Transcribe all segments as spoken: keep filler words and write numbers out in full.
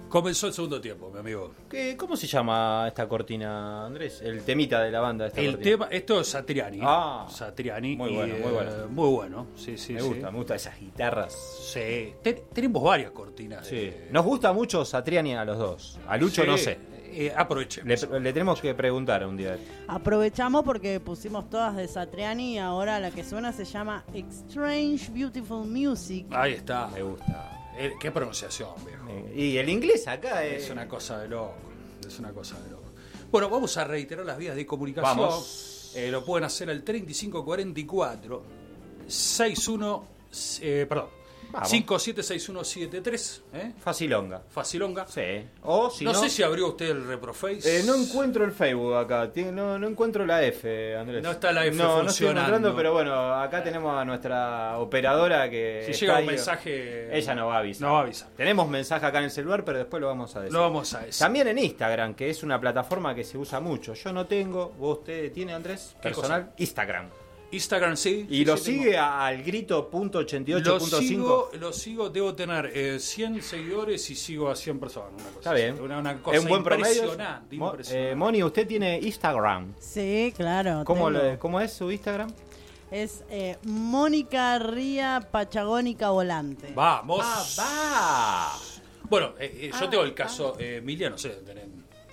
Comenzó el segundo tiempo, mi amigo. ¿Qué, ¿Cómo se llama esta cortina, Andrés? El temita de la banda. Esta El cortina. tema, esto es Satriani. Ah, Satriani. muy y, bueno, muy bueno. eh, muy bueno, sí, sí, me sí. gusta, me gusta esas guitarras. Sí, Ten- tenemos varias cortinas. Sí. de- Nos gusta mucho Satriani a los dos. A Lucho Sí, no sé. eh, aprovechemos. Le, le tenemos que preguntar un día. Aprovechamos porque pusimos todas de Satriani y ahora la que suena se llama Strange Beautiful Music. Ahí está. Me gusta. Eh, qué pronunciación, viejo. Eh, Y el inglés acá es... Es una cosa de loco. Es una cosa de loco. Bueno, vamos a reiterar las vías de comunicación. Vamos. Eh, lo pueden hacer al treinta y cinco cuarenta y cuatro sesenta y uno, eh, perdón, Vamos. cincuenta y siete sesenta y uno setenta y tres, ¿eh? Facilonga. Facilonga. Sí. O si no, no... sé si abrió usted el Reproface. Eh, no encuentro el Facebook acá, Tien- no, no encuentro la F, Andrés. No está la F No, no estoy funcionando. encontrando, pero bueno, acá tenemos a nuestra operadora que... Si está llega un ahí. mensaje. Ella no va a avisar. No va a avisar. Tenemos mensaje acá en el celular, pero después lo vamos a decir. Lo vamos a decir. También en Instagram, que es una plataforma que se usa mucho. Yo no tengo, ¿vos usted tiene, Andrés? ¿Qué Personal, Instagram. Instagram sí. Y sí, lo sí, sigue tengo. a- al grito punto ochenta y ocho Lo punto sigo, cinco. lo sigo, debo tener eh, cien seguidores y sigo a cien personas. Una cosa Está así. bien. Una, una cosa Es un buen promedio. impresionante. Mo- impresionante. eh, Moni, usted tiene Instagram. Sí, claro. ¿Cómo, tengo. le- ¿Cómo es su Instagram? Es eh, Mónica Ría Pachagónica Volante. Vamos. va. Bueno, eh, eh, yo Ah, tengo el caso, eh, Emilia, no sé, tener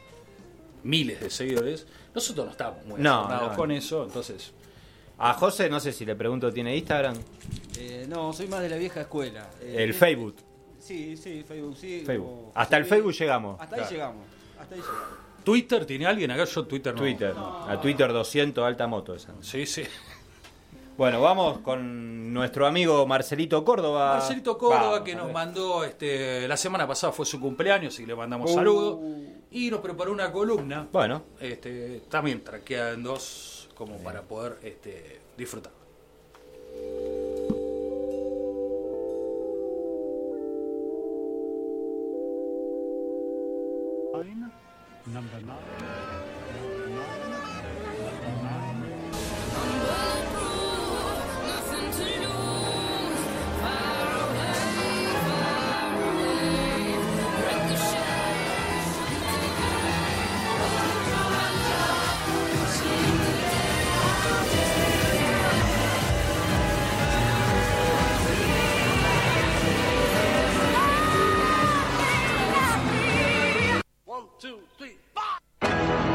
miles de seguidores. Nosotros no estamos muy No, afortunados no. con eso, entonces. A José, no sé si le pregunto, ¿tiene Instagram? Eh, no, soy más de la vieja escuela. Eh, El Facebook. Sí, sí, Facebook, sí. Facebook. o- Hasta el sí. Facebook llegamos. Hasta Claro. ahí llegamos. Hasta ahí llegamos. ¿Twitter tiene alguien? Acá yo Twitter no. Twitter. A Twitter doscientos, alta moto esa. Sí, sí. Bueno, vamos con nuestro amigo Marcelito Córdoba. Marcelito Córdoba, Vamos, que a nos ver. mandó, este, la semana pasada fue su cumpleaños y le mandamos Uh. saludos. Y nos preparó una columna, Bueno, este, también traqueada en dos, como para poder este, disfrutar. Number nine. One, two, three, four.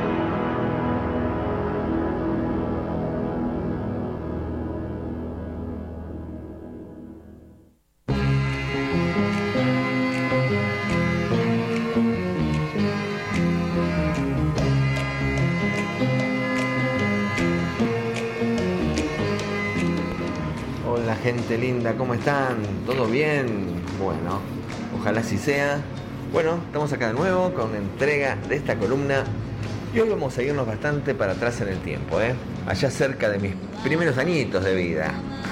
Hola gente linda, ¿cómo están? ¿Todo bien? Bueno, ojalá así sea. Bueno, estamos acá de nuevo con una entrega de esta columna y hoy vamos a irnos bastante para atrás en el tiempo, ¿eh? Allá cerca de mis primeros añitos de vida.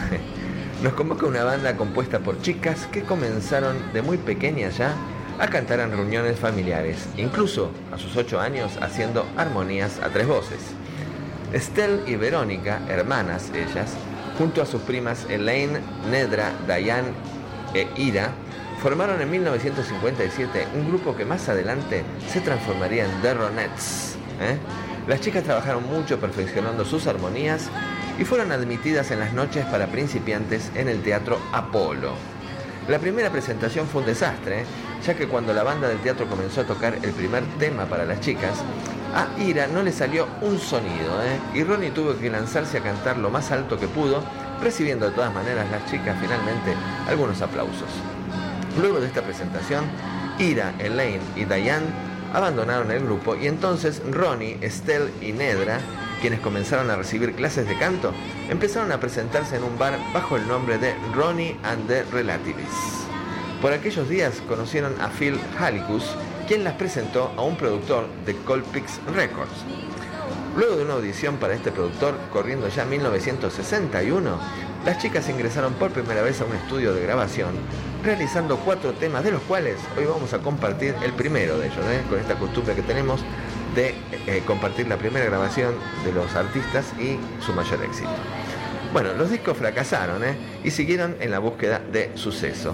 Nos convoca una banda compuesta por chicas que comenzaron de muy pequeñas ya a cantar en reuniones familiares, incluso a sus ocho años haciendo armonías a tres voces. Estelle y Verónica, hermanas ellas, junto a sus primas Elaine, Nedra, Diane e Ira, formaron en mil novecientos cincuenta y siete un grupo que más adelante se transformaría en The Ronettes. ¿eh? Las chicas trabajaron mucho perfeccionando sus armonías y fueron admitidas en las noches para principiantes en el Teatro Apolo. La primera presentación fue un desastre, ¿eh? ya que cuando la banda del teatro comenzó a tocar el primer tema para las chicas, a Ira no le salió un sonido, ¿eh? y Ronnie tuvo que lanzarse a cantar lo más alto que pudo, recibiendo de todas maneras las chicas finalmente algunos aplausos. Luego de esta presentación, Ira, Elaine y Diane abandonaron el grupo y entonces Ronnie, Estelle y Nedra, quienes comenzaron a recibir clases de canto, empezaron a presentarse en un bar bajo el nombre de Ronnie and the Relatives. Por aquellos días conocieron a Phil Halicus, quien las presentó a un productor de Colpix Records. Luego de una audición para este productor, corriendo ya mil novecientos sesenta y uno, las chicas ingresaron por primera vez a un estudio de grabación, realizando cuatro temas, de los cuales hoy vamos a compartir el primero de ellos, ¿eh? con esta costumbre que tenemos de eh, compartir la primera grabación de los artistas y su mayor éxito. Bueno, los discos fracasaron ¿eh? y siguieron en la búsqueda de suceso.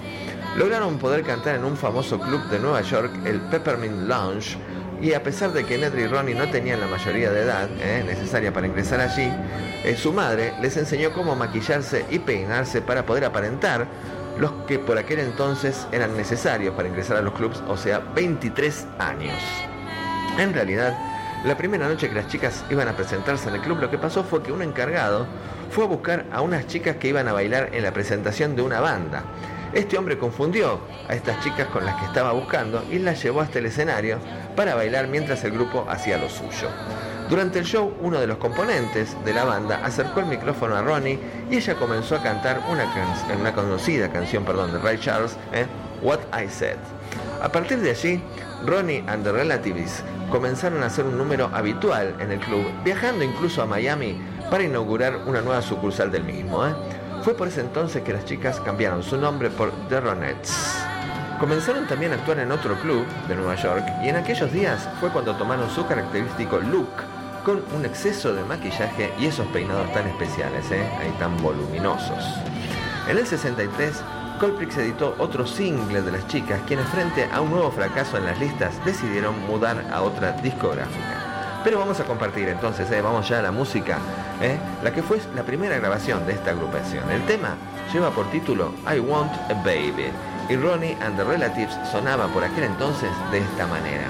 Lograron poder cantar en un famoso club de Nueva York, el Peppermint Lounge, y a pesar de que Nedry y Ronnie no tenían la mayoría de edad eh, necesaria para ingresar allí, eh, su madre les enseñó cómo maquillarse y peinarse para poder aparentar los que por aquel entonces eran necesarios para ingresar a los clubs, o sea, veintitrés años. En realidad, la primera noche que las chicas iban a presentarse en el club, lo que pasó fue que un encargado fue a buscar a unas chicas que iban a bailar en la presentación de una banda. Este hombre confundió a estas chicas con las que estaba buscando y las llevó hasta el escenario para bailar mientras el grupo hacía lo suyo. Durante el show, uno de los componentes de la banda acercó el micrófono a Ronnie y ella comenzó a cantar una, can- una conocida canción perdón, de Ray Charles, ¿eh? What I Said. A partir de allí, Ronnie and the Relatives comenzaron a hacer un número habitual en el club, viajando incluso a Miami para inaugurar una nueva sucursal del mismo. ¿eh? Fue por ese entonces que las chicas cambiaron su nombre por The Ronettes. Comenzaron también a actuar en otro club de Nueva York y en aquellos días fue cuando tomaron su característico look con un exceso de maquillaje y esos peinados tan especiales, ¿eh? ahí tan voluminosos. En el sesenta y tres, Colprix editó otro single de las chicas, quienes frente a un nuevo fracaso en las listas decidieron mudar a otra discográfica. Pero vamos a compartir entonces, ¿eh? vamos ya a la música, ¿eh? la que fue la primera grabación de esta agrupación. El tema lleva por título I Want a Baby y Ronnie and the Relatives sonaba por aquel entonces de esta manera.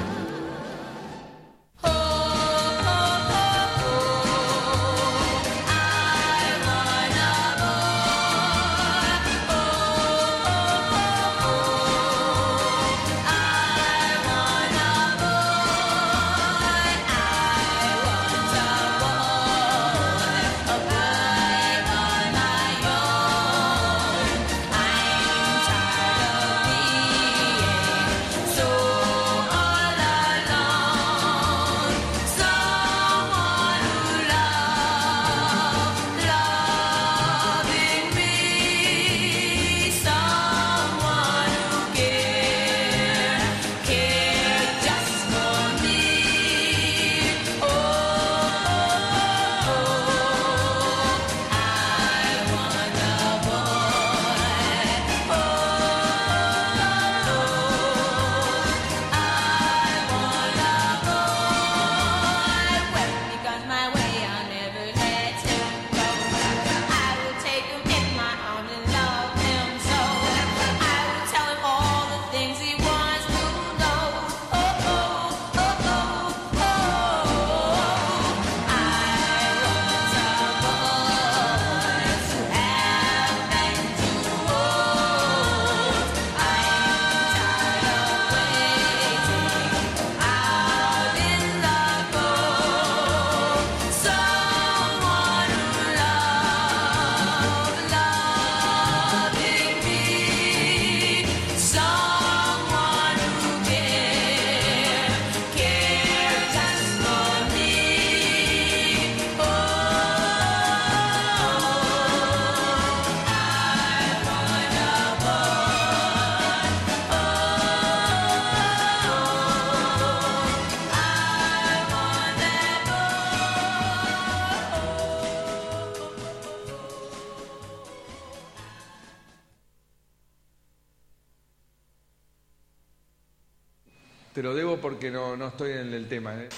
Te lo debo porque no, no estoy en el tema, ¿eh?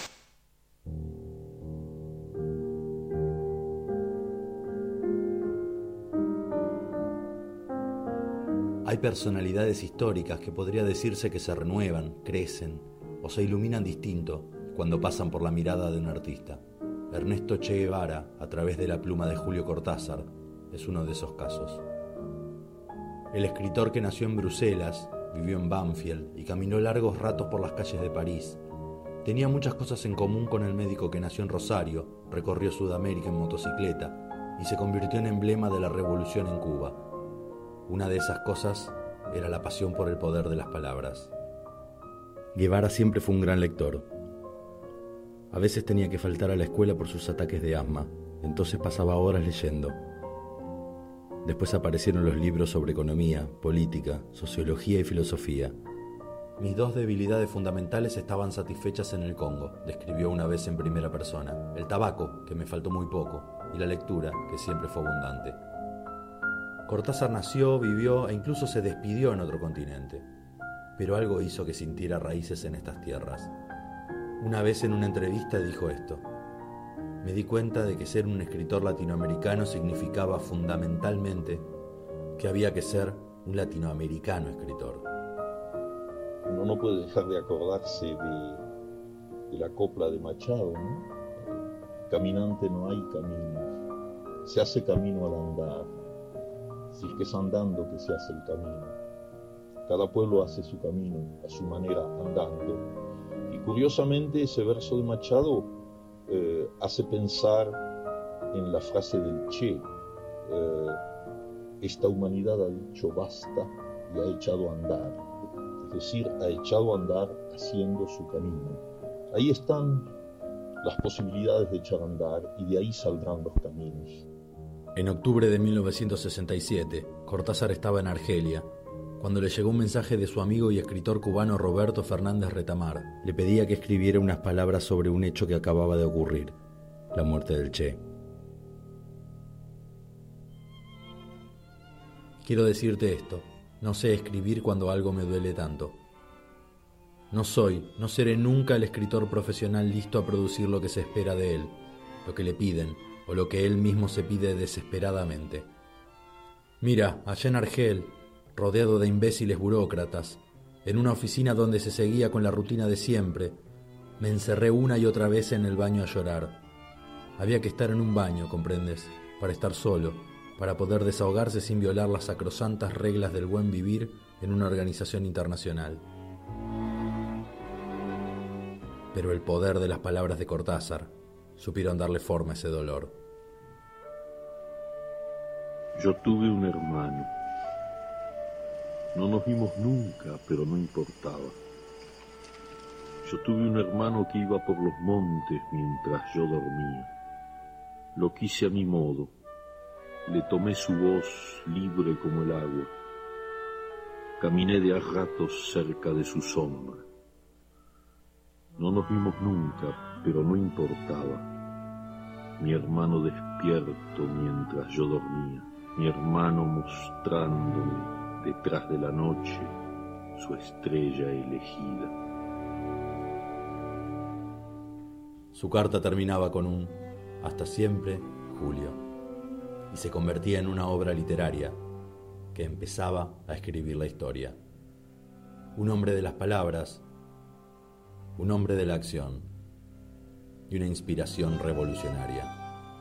Hay personalidades históricas que podría decirse que se renuevan, crecen o se iluminan distinto cuando pasan por la mirada de un artista. Ernesto Che Guevara, a través de la pluma de Julio Cortázar, es uno de esos casos. El escritor que nació en Bruselas, vivió en Banfield y caminó largos ratos por las calles de París. Tenía muchas cosas en común con el médico que nació en Rosario, recorrió Sudamérica en motocicleta y se convirtió en emblema de la revolución en Cuba. Una de esas cosas era la pasión por el poder de las palabras. Guevara siempre fue un gran lector. A veces tenía que faltar a la escuela por sus ataques de asma, entonces pasaba horas leyendo. Después aparecieron los libros sobre economía, política, sociología y filosofía. Mis dos debilidades fundamentales estaban satisfechas en el Congo, describió una vez en primera persona. El tabaco, que me faltó muy poco, y la lectura, que siempre fue abundante. Cortázar nació, vivió e incluso se despidió en otro continente. Pero algo hizo que sintiera raíces en estas tierras. Una vez en una entrevista dijo esto: me di cuenta de que ser un escritor latinoamericano significaba fundamentalmente que había que ser un latinoamericano escritor. Uno no puede dejar de acordarse de, de la copla de Machado, ¿no? Caminante no hay caminos, se hace camino al andar, si es que es andando que se hace el camino. Cada pueblo hace su camino a su manera andando. Y curiosamente ese verso de Machado eh, hace pensar en la frase del Che. Eh, esta humanidad ha dicho basta y ha echado a andar. Es decir, ha echado a andar haciendo su camino. Ahí están las posibilidades de echar a andar y de ahí saldrán los caminos. En octubre de mil novecientos sesenta y siete, Cortázar estaba en Argelia, cuando le llegó un mensaje de su amigo y escritor cubano Roberto Fernández Retamar. Le pedía que escribiera unas palabras sobre un hecho que acababa de ocurrir: la muerte del Che. Quiero decirte esto: no sé escribir cuando algo me duele tanto. No soy, no seré nunca el escritor profesional listo a producir lo que se espera de él, lo que le piden, o lo que él mismo se pide desesperadamente. Mira, allá en Argel, rodeado de imbéciles burócratas, en una oficina donde se seguía con la rutina de siempre, me encerré una y otra vez en el baño a llorar. Había que estar en un baño, ¿comprendes?, para estar solo, para poder desahogarse sin violar las sacrosantas reglas del buen vivir en una organización internacional. Pero el poder de las palabras de Cortázar supieron darle forma a ese dolor. Yo tuve un hermano. No nos vimos nunca, pero no importaba. Yo tuve un hermano que iba por los montes mientras yo dormía. Lo quise a mi modo. Le tomé su voz libre como el agua. Caminé de a ratos cerca de su sombra. No nos vimos nunca, pero no importaba. Mi hermano despierto mientras yo dormía. Mi hermano mostrándome detrás de la noche su estrella elegida. Su carta terminaba con un "hasta siempre, Julio", y se convertía en una obra literaria que empezaba a escribir la historia. Un hombre de las palabras, un hombre de la acción y una inspiración revolucionaria.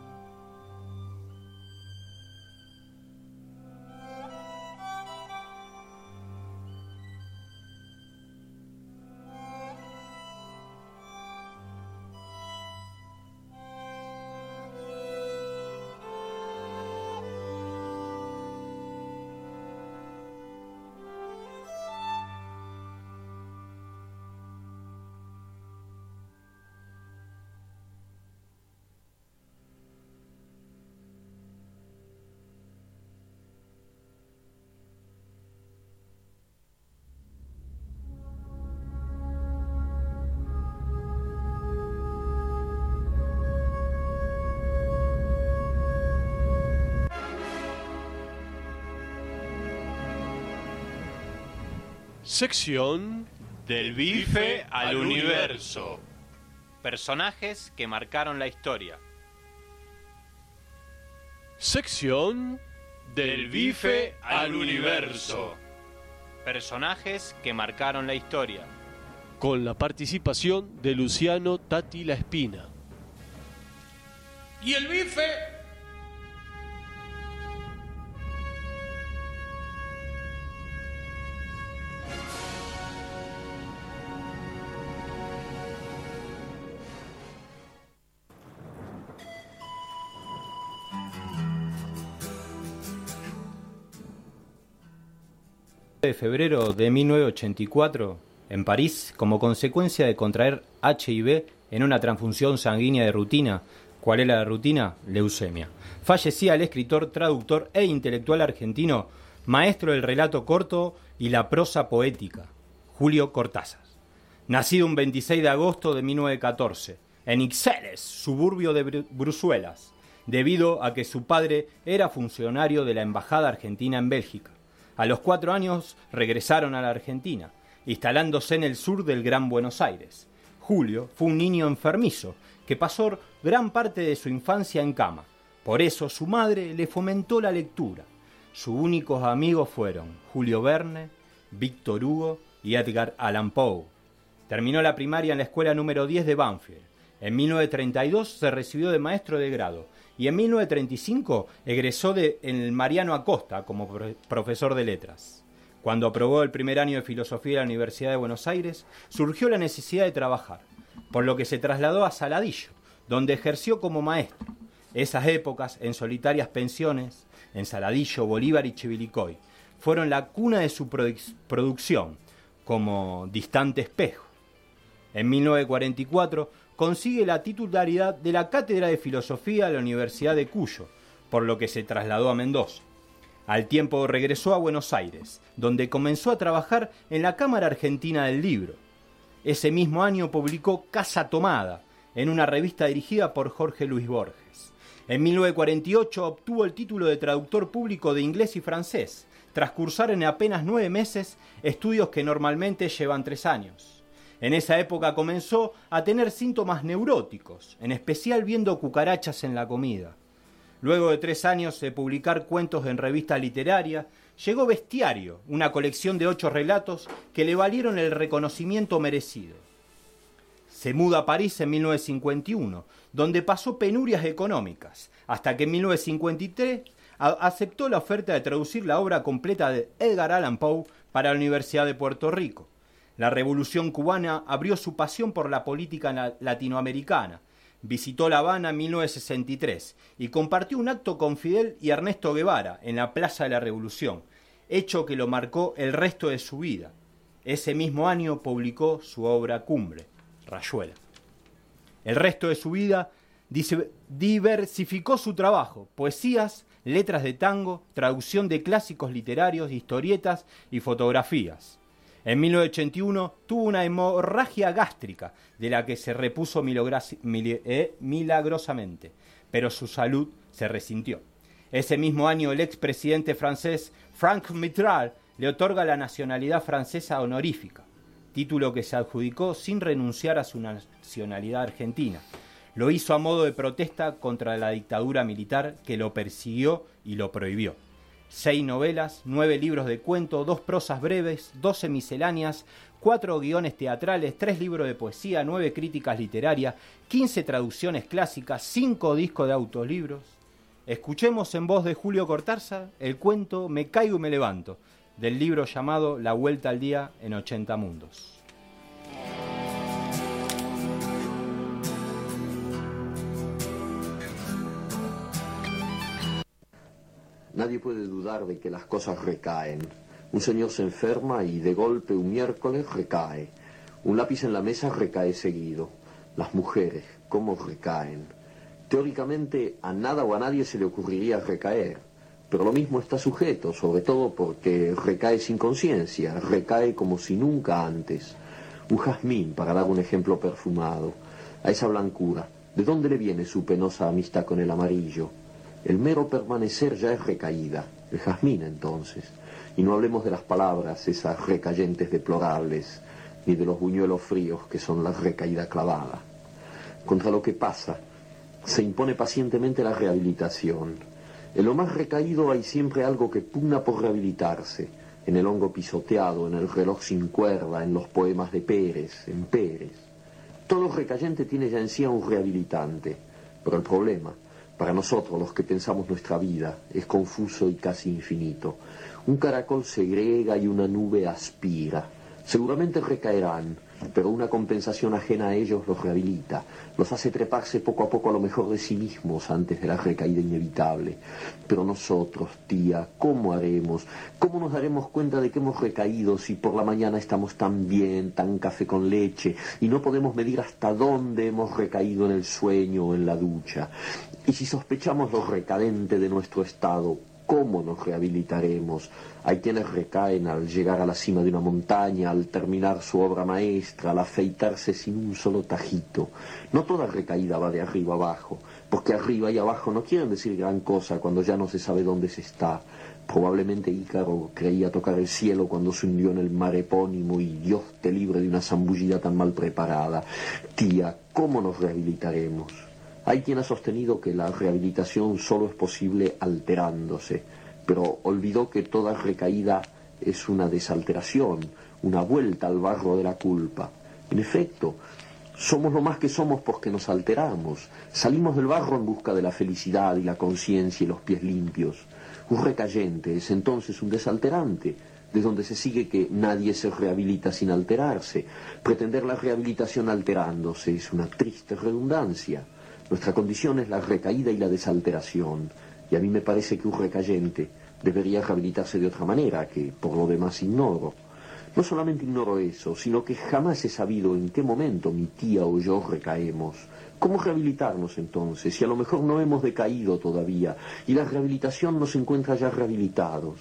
Sección del bife al universo. Personajes que marcaron la historia. Sección del bife al universo. Personajes que marcaron la historia. Con la participación de Luciano Tati La Espina. ¿Y el bife? De febrero de mil novecientos ochenta y cuatro, en París, como consecuencia de contraer H I V en una transfusión sanguínea de rutina. ¿Cuál era la rutina? Leucemia. Fallecía el escritor, traductor e intelectual argentino, maestro del relato corto y la prosa poética, Julio Cortázar. Nacido un veintiséis de agosto de mil novecientos catorce, en Ixelles, suburbio de Bruselas, debido a que su padre era funcionario de la Embajada Argentina en Bélgica. A los cuatro años regresaron a la Argentina, instalándose en el sur del Gran Buenos Aires. Julio fue un niño enfermizo que pasó gran parte de su infancia en cama. Por eso su madre le fomentó la lectura. Sus únicos amigos fueron Julio Verne, Víctor Hugo y Edgar Allan Poe. Terminó la primaria en la escuela número diez de Banfield. En mil novecientos treinta y dos se recibió de maestro de grado y en mil novecientos treinta y cinco egresó de, en el Mariano Acosta como profesor de letras. Cuando aprobó el primer año de filosofía de la Universidad de Buenos Aires, surgió la necesidad de trabajar, por lo que se trasladó a Saladillo, donde ejerció como maestro. Esas épocas, en solitarias pensiones, en Saladillo, Bolívar y Chivilcoy, fueron la cuna de su produ- producción, como Distante Espejo. En mil novecientos cuarenta y cuatro consigue la titularidad de la Cátedra de Filosofía de la Universidad de Cuyo, por lo que se trasladó a Mendoza. Al tiempo regresó a Buenos Aires, donde comenzó a trabajar en la Cámara Argentina del Libro. Ese mismo año publicó Casa Tomada, en una revista dirigida por Jorge Luis Borges. En mil novecientos cuarenta y ocho obtuvo el título de traductor público de inglés y francés, tras cursar en apenas nueve meses estudios que normalmente llevan tres años. En esa época comenzó a tener síntomas neuróticos, en especial viendo cucarachas en la comida. Luego de tres años de publicar cuentos en revistas literarias, llegó Bestiario, una colección de ocho relatos que le valieron el reconocimiento merecido. Se muda a París en mil novecientos cincuenta y uno, donde pasó penurias económicas, hasta que en mil novecientos cincuenta y tres a- aceptó la oferta de traducir la obra completa de Edgar Allan Poe para la Universidad de Puerto Rico. La Revolución Cubana abrió su pasión por la política na- latinoamericana. Visitó La Habana en mil novecientos sesenta y tres y compartió un acto con Fidel y Ernesto Guevara en la Plaza de la Revolución, hecho que lo marcó el resto de su vida. Ese mismo año publicó su obra cumbre, Rayuela. El resto de su vida dice- diversificó su trabajo, poesías, letras de tango, traducción de clásicos literarios, historietas y fotografías. En mil novecientos ochenta y uno tuvo una hemorragia gástrica, de la que se repuso milogras- mil- eh, milagrosamente, pero su salud se resintió. Ese mismo año el expresidente francés Franck Mitterrand le otorga la nacionalidad francesa honorífica, título que se adjudicó sin renunciar a su nacionalidad argentina. Lo hizo a modo de protesta contra la dictadura militar que lo persiguió y lo prohibió. Seis novelas, nueve libros de cuento, dos prosas breves, doce misceláneas, cuatro guiones teatrales, tres libros de poesía, nueve críticas literarias, quince traducciones clásicas, cinco discos de autolibros. Escuchemos en voz de Julio Cortázar el cuento Me caigo y me levanto, del libro llamado La vuelta al día en ochenta mundos. Nadie puede dudar de que las cosas recaen. Un señor se enferma y de golpe un miércoles recae. Un lápiz en la mesa recae seguido. Las mujeres, ¿cómo recaen? Teóricamente a nada o a nadie se le ocurriría recaer, pero lo mismo está sujeto, sobre todo porque recae sin conciencia, recae como si nunca antes. Un jazmín, para dar un ejemplo perfumado. A esa blancura, ¿de dónde le viene su penosa amistad con el amarillo? El mero permanecer ya es recaída, el jazmín entonces. Y no hablemos de las palabras, esas recayentes deplorables, ni de los buñuelos fríos que son la recaída clavada. Contra lo que pasa, se impone pacientemente la rehabilitación. En lo más recaído hay siempre algo que pugna por rehabilitarse, en el hongo pisoteado, en el reloj sin cuerda, en los poemas de Pérez, en Pérez. Todo recayente tiene ya en sí a un rehabilitante, pero el problema, para nosotros los que pensamos nuestra vida, es confuso y casi infinito. Un caracol segrega y una nube aspira. Seguramente recaerán, pero una compensación ajena a ellos los rehabilita, los hace treparse poco a poco a lo mejor de sí mismos antes de la recaída inevitable. Pero nosotros, tía, ¿cómo haremos? ¿Cómo nos daremos cuenta de que hemos recaído si por la mañana estamos tan bien, tan café con leche, y no podemos medir hasta dónde hemos recaído en el sueño o en la ducha? Y si sospechamos lo recadente de nuestro estado, ¿cómo nos rehabilitaremos? Hay quienes recaen al llegar a la cima de una montaña, al terminar su obra maestra, al afeitarse sin un solo tajito. No toda recaída va de arriba abajo, porque arriba y abajo no quieren decir gran cosa cuando ya no se sabe dónde se está. Probablemente Ícaro creía tocar el cielo cuando se hundió en el mar epónimo y Dios te libre de una zambullida tan mal preparada. Tía, ¿cómo nos rehabilitaremos? Hay quien ha sostenido que la rehabilitación solo es posible alterándose, pero olvidó que toda recaída es una desalteración, una vuelta al barro de la culpa. En efecto, somos lo más que somos porque nos alteramos. Salimos del barro en busca de la felicidad y la conciencia y los pies limpios. Un recayente es entonces un desalterante, de donde se sigue que nadie se rehabilita sin alterarse. Pretender la rehabilitación alterándose es una triste redundancia. Nuestra condición es la recaída y la desalteración, y a mí me parece que un recayente debería rehabilitarse de otra manera, que por lo demás ignoro. No solamente ignoro eso, sino que jamás he sabido en qué momento mi tía o yo recaemos. ¿Cómo rehabilitarnos entonces, si a lo mejor no hemos decaído todavía, y la rehabilitación nos encuentra ya rehabilitados?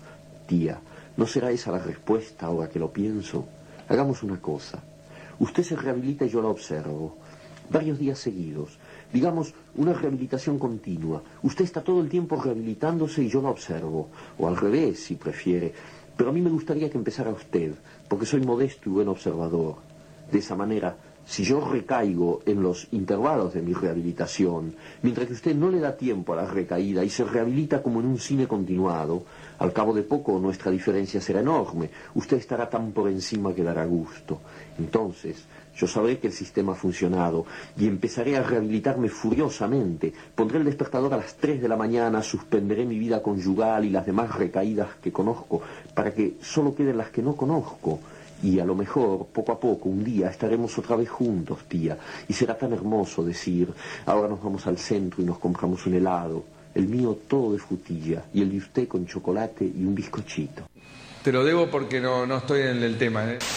Tía, ¿no será esa la respuesta ahora que lo pienso? Hagamos una cosa. Usted se rehabilita y yo la observo. Varios días seguidos. Digamos, una rehabilitación continua. Usted está todo el tiempo rehabilitándose y yo la observo. O al revés, si prefiere. Pero a mí me gustaría que empezara usted, porque soy modesto y buen observador. De esa manera, si yo recaigo en los intervalos de mi rehabilitación, mientras que usted no le da tiempo a la recaída y se rehabilita como en un cine continuado, al cabo de poco nuestra diferencia será enorme. Usted estará tan por encima que dará gusto. Entonces, yo sabré que el sistema ha funcionado y empezaré a rehabilitarme furiosamente. Pondré el despertador a las tres de la mañana, suspenderé mi vida conyugal y las demás recaídas que conozco, para que solo queden las que no conozco. Y a lo mejor, poco a poco, un día estaremos otra vez juntos, tía, y será tan hermoso decir, ahora nos vamos al centro y nos compramos un helado, el mío todo de frutilla, y el de usted con chocolate y un bizcochito. Te lo debo porque no, no estoy en el tema, ¿eh?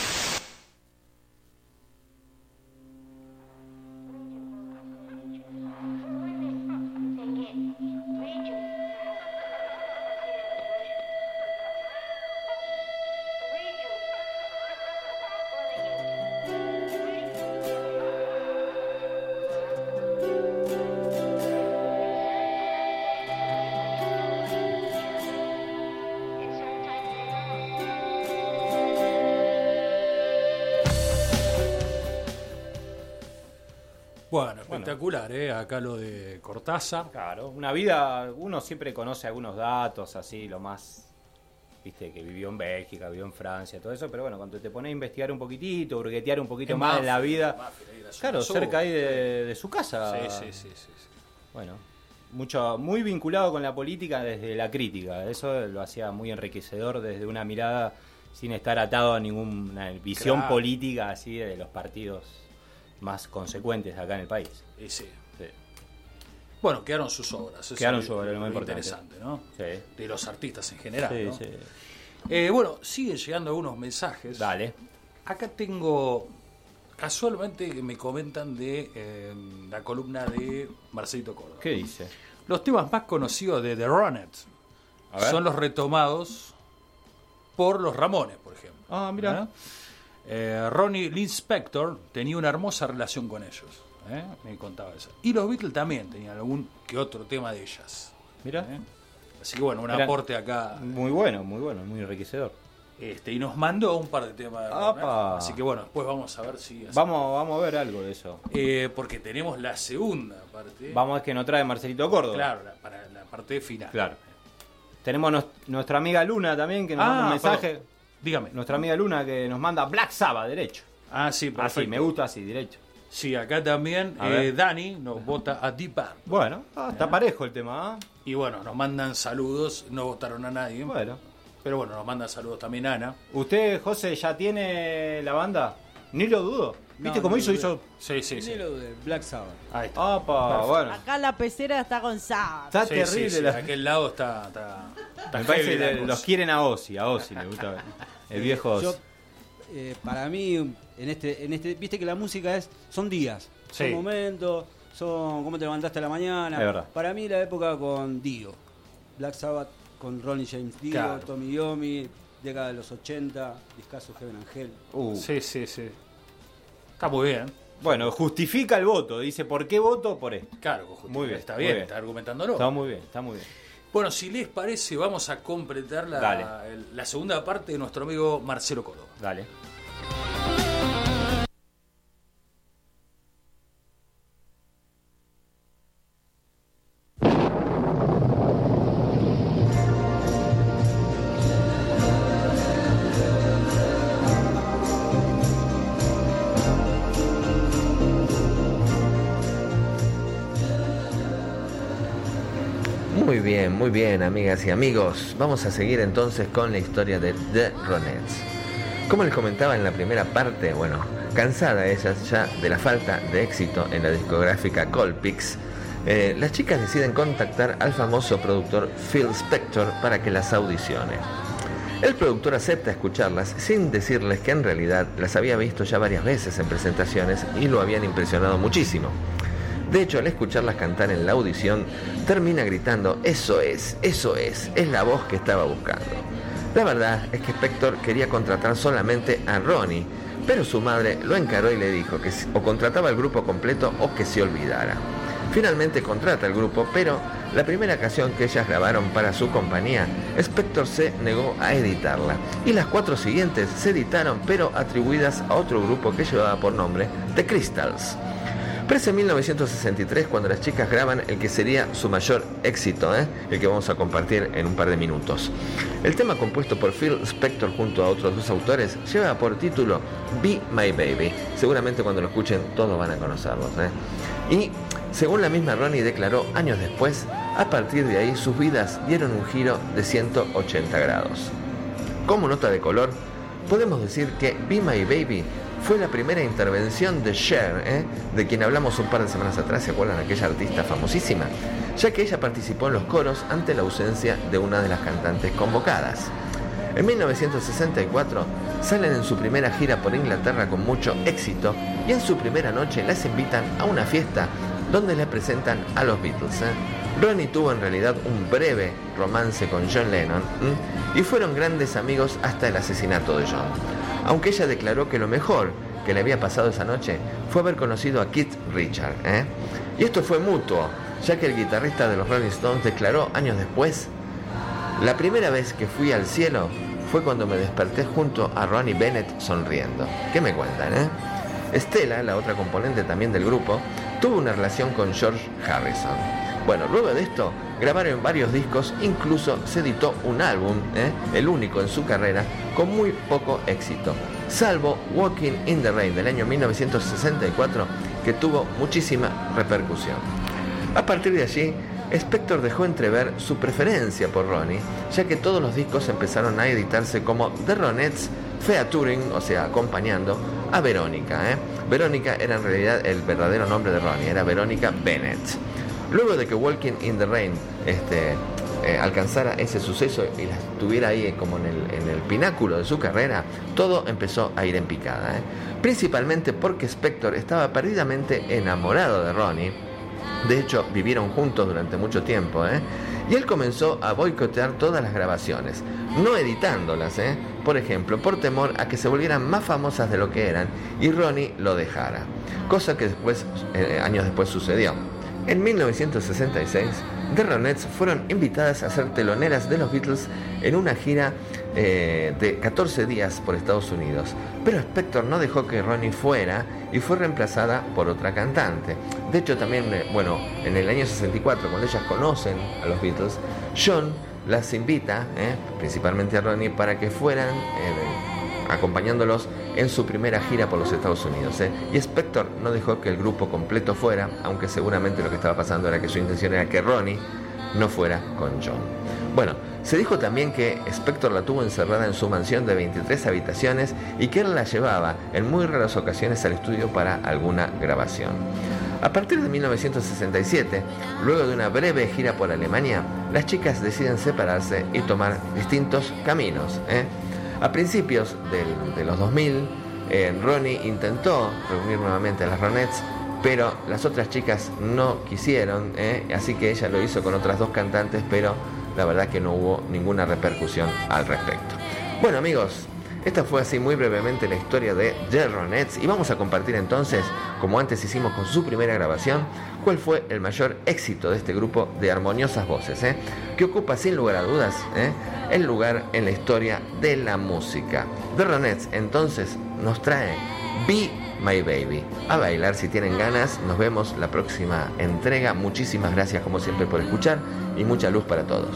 Bueno, espectacular, ¿eh? Acá lo de Cortázar. Claro, una vida, uno siempre conoce algunos datos, así, lo más, viste, que vivió en Bélgica, vivió en Francia, todo eso, pero bueno, cuando te pones a investigar un poquitito, burguetear un poquito más, más en la vida, más, claro, cerca ahí de, de su casa. Sí, sí, sí, sí, sí. Bueno, mucho, muy vinculado con la política desde la crítica, eso lo hacía muy enriquecedor desde una mirada sin estar atado a ninguna visión claro. política así de los partidos más consecuentes acá en el país. Y sí. sí. Bueno, quedaron sus obras. Eso quedaron es sus obras, lo más interesante, ¿no? Sí. De los artistas en general, sí, ¿no? Sí. Eh, bueno, siguen llegando algunos mensajes. Dale. Acá tengo, casualmente me comentan de eh, la columna de Marcelito Córdoba. ¿Qué dice? Los temas más conocidos de The Ronettes son los retomados por los Ramones, por ejemplo. Ah, mira. ¿Eh? Eh, Ronnie Lee Spector tenía una hermosa relación con ellos, ¿eh? Me contaba eso. Y los Beatles también tenían algún que otro tema de ellas. Mira. ¿Eh? Así que bueno, un Era aporte acá. Muy bueno, muy bueno, muy enriquecedor. Este, y nos mandó un par de temas. ¿Eh? Así que bueno, después vamos a ver si... Vamos, vamos a ver algo de eso. Eh, porque tenemos la segunda parte. Vamos a ver que nos trae Marcelito Córdoba. Claro, la, para la parte final. Claro. Tenemos nos, nuestra amiga Luna también que nos ah, manda un mensaje. Perdón. Dígame. Nuestra amiga Luna que nos manda Black Sabbath, derecho. Ah, sí, perfecto. Así, me gusta así, derecho. Sí, acá también eh, Dani nos vota a Deep Purple. Bueno, ah, está ¿Eh? parejo el tema. ¿eh? Y bueno, nos mandan saludos, no votaron a nadie. Bueno. Pero bueno, nos mandan saludos también a Ana. ¿Usted, José, ya tiene la banda? Ni lo dudo. ¿Viste no, cómo no hizo? hizo? Sí, sí, sí. Ni lo de Black Sabbath. Ahí está. Opa, bueno. Acá la pecera está con Sabbath. Está sí, terrible. Sí, sí. La... Aquel lado está... está, está Me parece que los quieren a Ozzy, a Ozzy le gusta. El viejo Ozzy. Yo, eh, para mí, en este, en este, viste que la música es, son días, sí. son momentos, son cómo te levantaste a la mañana. Es verdad. Para mí la época con Dio, Black Sabbath, con Ronnie James Dio, Claro. Tommy Yomi, década de los ochenta, discazo Heaven and Hell. Uh. Sí, sí, sí. Está muy bien. Bueno, justifica el voto. Dice, ¿por qué voto? Por esto. Claro, Muy bien, está muy bien, bien. está argumentándolo. Está muy bien, está muy bien. Bueno, si les parece, vamos a completar la, Dale. el- la segunda parte de nuestro amigo Marcelo Córdoba. Dale. Muy bien, muy bien, amigas y amigos. Vamos a seguir entonces con la historia de The Ronettes. Como les comentaba en la primera parte, bueno, cansada ellas ya de la falta de éxito en la discográfica Colpix, eh, las chicas deciden contactar al famoso productor Phil Spector para que las audicione. El productor acepta escucharlas sin decirles que en realidad las había visto ya varias veces en presentaciones y lo habían impresionado muchísimo. De hecho, al escucharlas cantar en la audición, termina gritando, eso es, eso es, es la voz que estaba buscando. La verdad es que Spector quería contratar solamente a Ronnie, pero su madre lo encaró y le dijo que o contrataba el grupo completo o que se olvidara. Finalmente contrata el grupo, pero la primera canción que ellas grabaron para su compañía, Spector se negó a editarla, y las cuatro siguientes se editaron pero atribuidas a otro grupo que llevaba por nombre The Crystals. Pero es en mil novecientos sesenta y tres cuando las chicas graban el que sería su mayor éxito, ¿eh? el que vamos a compartir en un par de minutos. El tema compuesto por Phil Spector junto a otros dos autores lleva por título Be My Baby. Seguramente cuando lo escuchen todos van a conocerlos. ¿eh? Y según la misma Ronnie declaró años después, a partir de ahí sus vidas dieron un giro de ciento ochenta grados. Como nota de color, podemos decir que Be My Baby fue la primera intervención de Cher, ¿eh? de quien hablamos un par de semanas atrás, ¿se acuerdan? Aquella artista famosísima, ya que ella participó en los coros ante la ausencia de una de las cantantes convocadas. En mil novecientos sesenta y cuatro salen en su primera gira por Inglaterra con mucho éxito y en su primera noche las invitan a una fiesta donde le presentan a los Beatles. ¿eh? Ronnie tuvo en realidad un breve romance con John Lennon ¿eh? y fueron grandes amigos hasta el asesinato de John. Aunque ella declaró que lo mejor que le había pasado esa noche fue haber conocido a Keith Richards. ¿eh? Y esto fue mutuo, ya que el guitarrista de los Rolling Stones declaró años después: la primera vez que fui al cielo fue cuando me desperté junto a Ronnie Bennett sonriendo. ¿Qué me cuentan, eh? Stella, la otra componente también del grupo, tuvo una relación con George Harrison. Bueno, luego de esto grabaron varios discos, incluso se editó un álbum, ¿eh? el único en su carrera, con muy poco éxito, salvo Walking in the Rain del año mil novecientos sesenta y cuatro, que tuvo muchísima repercusión. A partir de allí, Spector dejó entrever su preferencia por Ronnie, ya que todos los discos empezaron a editarse como The Ronettes featuring, o sea, acompañando a Verónica. ¿eh? Verónica era en realidad el verdadero nombre de Ronnie, era Verónica Bennett. Luego de que Walking in the Rain este, eh, alcanzara ese suceso y la estuviera ahí como en el, en el pináculo de su carrera, todo empezó a ir en picada. ¿eh? Principalmente porque Spector estaba perdidamente enamorado de Ronnie. De hecho, vivieron juntos durante mucho tiempo, ¿eh? y él comenzó a boicotear todas las grabaciones, no editándolas, ¿eh? por ejemplo, por temor a que se volvieran más famosas de lo que eran y Ronnie lo dejara, cosa que después, eh, años después sucedió. En mil novecientos sesenta y seis, The Ronettes fueron invitadas a ser teloneras de los Beatles en una gira eh, de catorce días por Estados Unidos, pero Spector no dejó que Ronnie fuera y fue reemplazada por otra cantante. De hecho, también, eh, bueno, en el año sesenta y cuatro, cuando ellas conocen a los Beatles, John las invita, eh, principalmente a Ronnie, para que fueran eh, acompañándolos en su primera gira por los Estados Unidos. ¿eh? Y Spector no dejó que el grupo completo fuera, aunque seguramente lo que estaba pasando era que su intención era que Ronnie no fuera con John. Bueno, se dijo también que Spector la tuvo encerrada en su mansión de veintitrés habitaciones y que él la llevaba en muy raras ocasiones al estudio para alguna grabación. A partir de mil novecientos sesenta y siete, luego de una breve gira por Alemania, las chicas deciden separarse y tomar distintos caminos. ¿eh? A principios del, de los dos mil, eh, Ronnie intentó reunir nuevamente a las Ronettes, pero las otras chicas no quisieron, ¿eh? así que ella lo hizo con otras dos cantantes, pero la verdad que no hubo ninguna repercusión al respecto. Bueno amigos, esta fue así muy brevemente la historia de The Ronettes y vamos a compartir entonces, como antes hicimos con su primera grabación, cuál fue el mayor éxito de este grupo de armoniosas voces, ¿eh? que ocupa sin lugar a dudas ¿eh? el lugar en la historia de la música. The Ronettes entonces nos trae Be My Baby. A bailar si tienen ganas. Nos vemos la próxima entrega. Muchísimas gracias como siempre por escuchar y mucha luz para todos.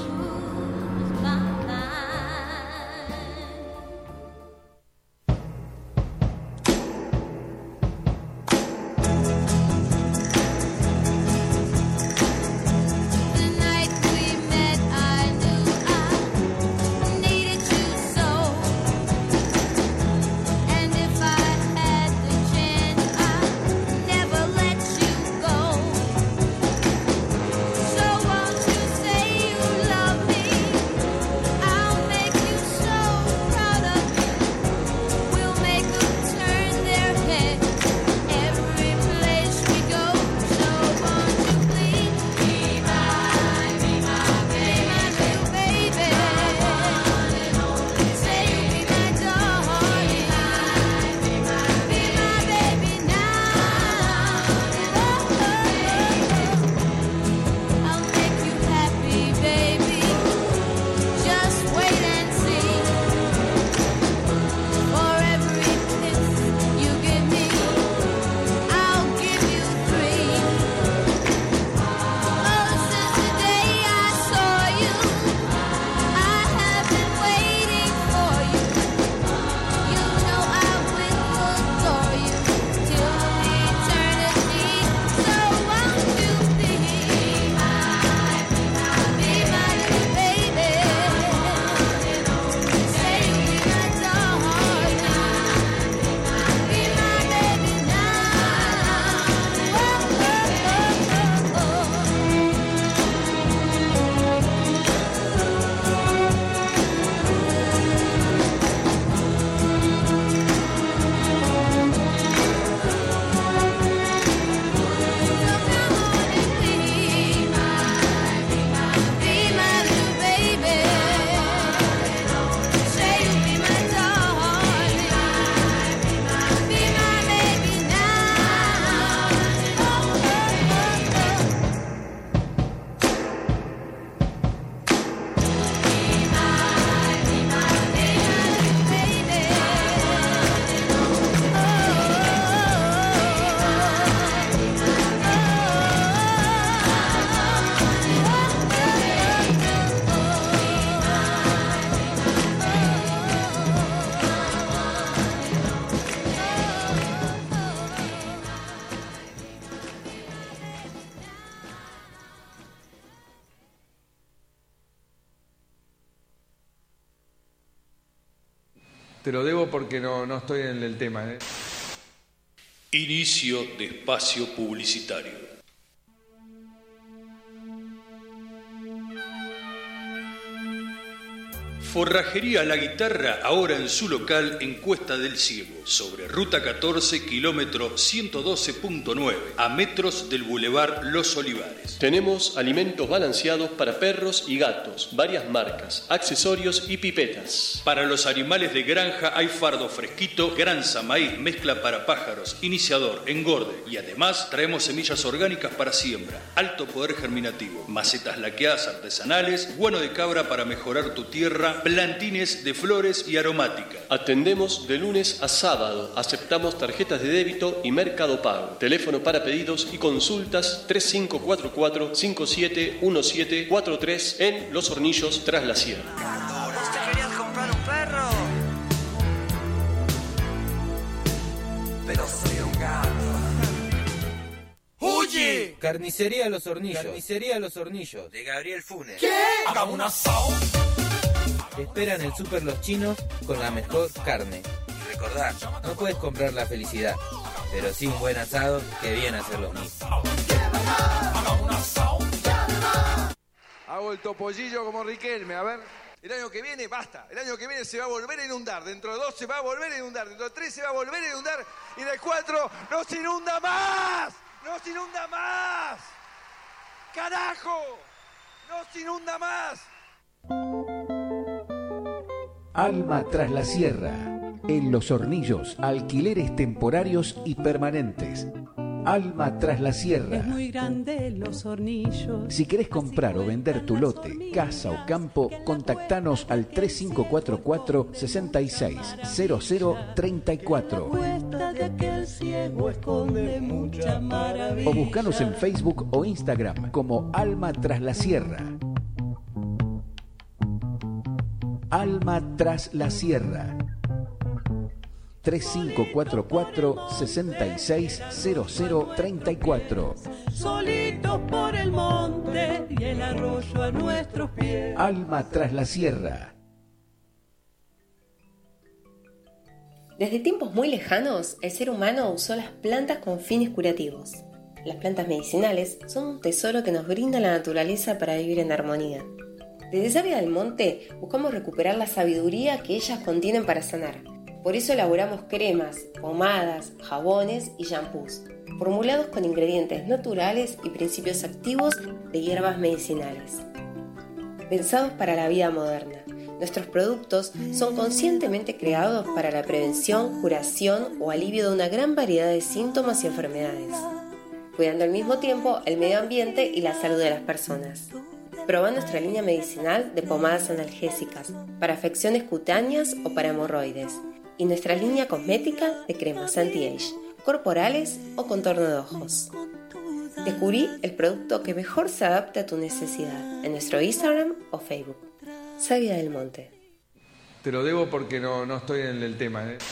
Te lo debo porque no, no estoy en el tema. ¿eh? Inicio de espacio publicitario. Forrajería La Guitarra, ahora en su local en Cuesta del Ciego, sobre Ruta catorce, kilómetro ciento doce punto nueve, a metros del Boulevard Los Olivares. Tenemos alimentos balanceados para perros y gatos, varias marcas, accesorios y pipetas. Para los animales de granja hay fardo fresquito, granza, maíz, mezcla para pájaros, iniciador, engorde, y además traemos semillas orgánicas para siembra, alto poder germinativo, macetas laqueadas artesanales, guano de cabra para mejorar tu tierra, plantines de flores y aromática. Atendemos de lunes a sábado. Aceptamos tarjetas de débito y Mercado Pago. Teléfono para pedidos y consultas tres cinco cuatro cuatro, cinco siete uno siete cuatro tres en Los Hornillos, Tras la Sierra. ¿Vos te querías comprar un perro? Pero soy un gato. ¡Huye! Carnicería Los Hornillos. Carnicería Los Hornillos. De Gabriel Funes. ¿Qué? Hagamos un asado. Te esperan el Super Los Chinos con la mejor carne. Y recordar, no puedes comprar la felicidad, pero sí un buen asado que viene a ser lo mismo. Hago el topollillo como Riquelme, a ver. El año que viene, basta. El año que viene se va a volver a inundar. Dentro de dos se va a volver a inundar. Dentro de tres se va a volver a inundar. Y de cuatro no se inunda más. No se inunda más. ¡Carajo! No se inunda más. Alma tras la Sierra. En Los Hornillos, alquileres temporarios y permanentes. Alma tras la Sierra. Es muy grande Los Hornillos. Si querés comprar o vender tu lote, casa o campo, contactanos al tres cinco cuatro cuatro, seis seis cero cero tres cuatro. O buscanos en Facebook o Instagram como Alma tras la Sierra. Alma tras la Sierra. tres cinco cuatro cuatro, seis seis cero cero tres cuatro. Solitos por el monte y el arroyo a nuestros pies. Alma tras la Sierra. Desde tiempos muy lejanos, el ser humano usó las plantas con fines curativos. Las plantas medicinales son un tesoro que nos brinda la naturaleza para vivir en armonía. Desde Sabia del Monte buscamos recuperar la sabiduría que ellas contienen para sanar. Por eso elaboramos cremas, pomadas, jabones y shampoos, formulados con ingredientes naturales y principios activos de hierbas medicinales. Pensados para la vida moderna, nuestros productos son conscientemente creados para la prevención, curación o alivio de una gran variedad de síntomas y enfermedades, cuidando al mismo tiempo el medio ambiente y la salud de las personas. Proba nuestra línea medicinal de pomadas analgésicas para afecciones cutáneas o para hemorroides, y nuestra línea cosmética de cremas anti-age, corporales o contorno de ojos. Descubrí el producto que mejor se adapte a tu necesidad en nuestro Instagram o Facebook. Sabia del Monte. Te lo debo porque no, no estoy en el tema, ¿eh?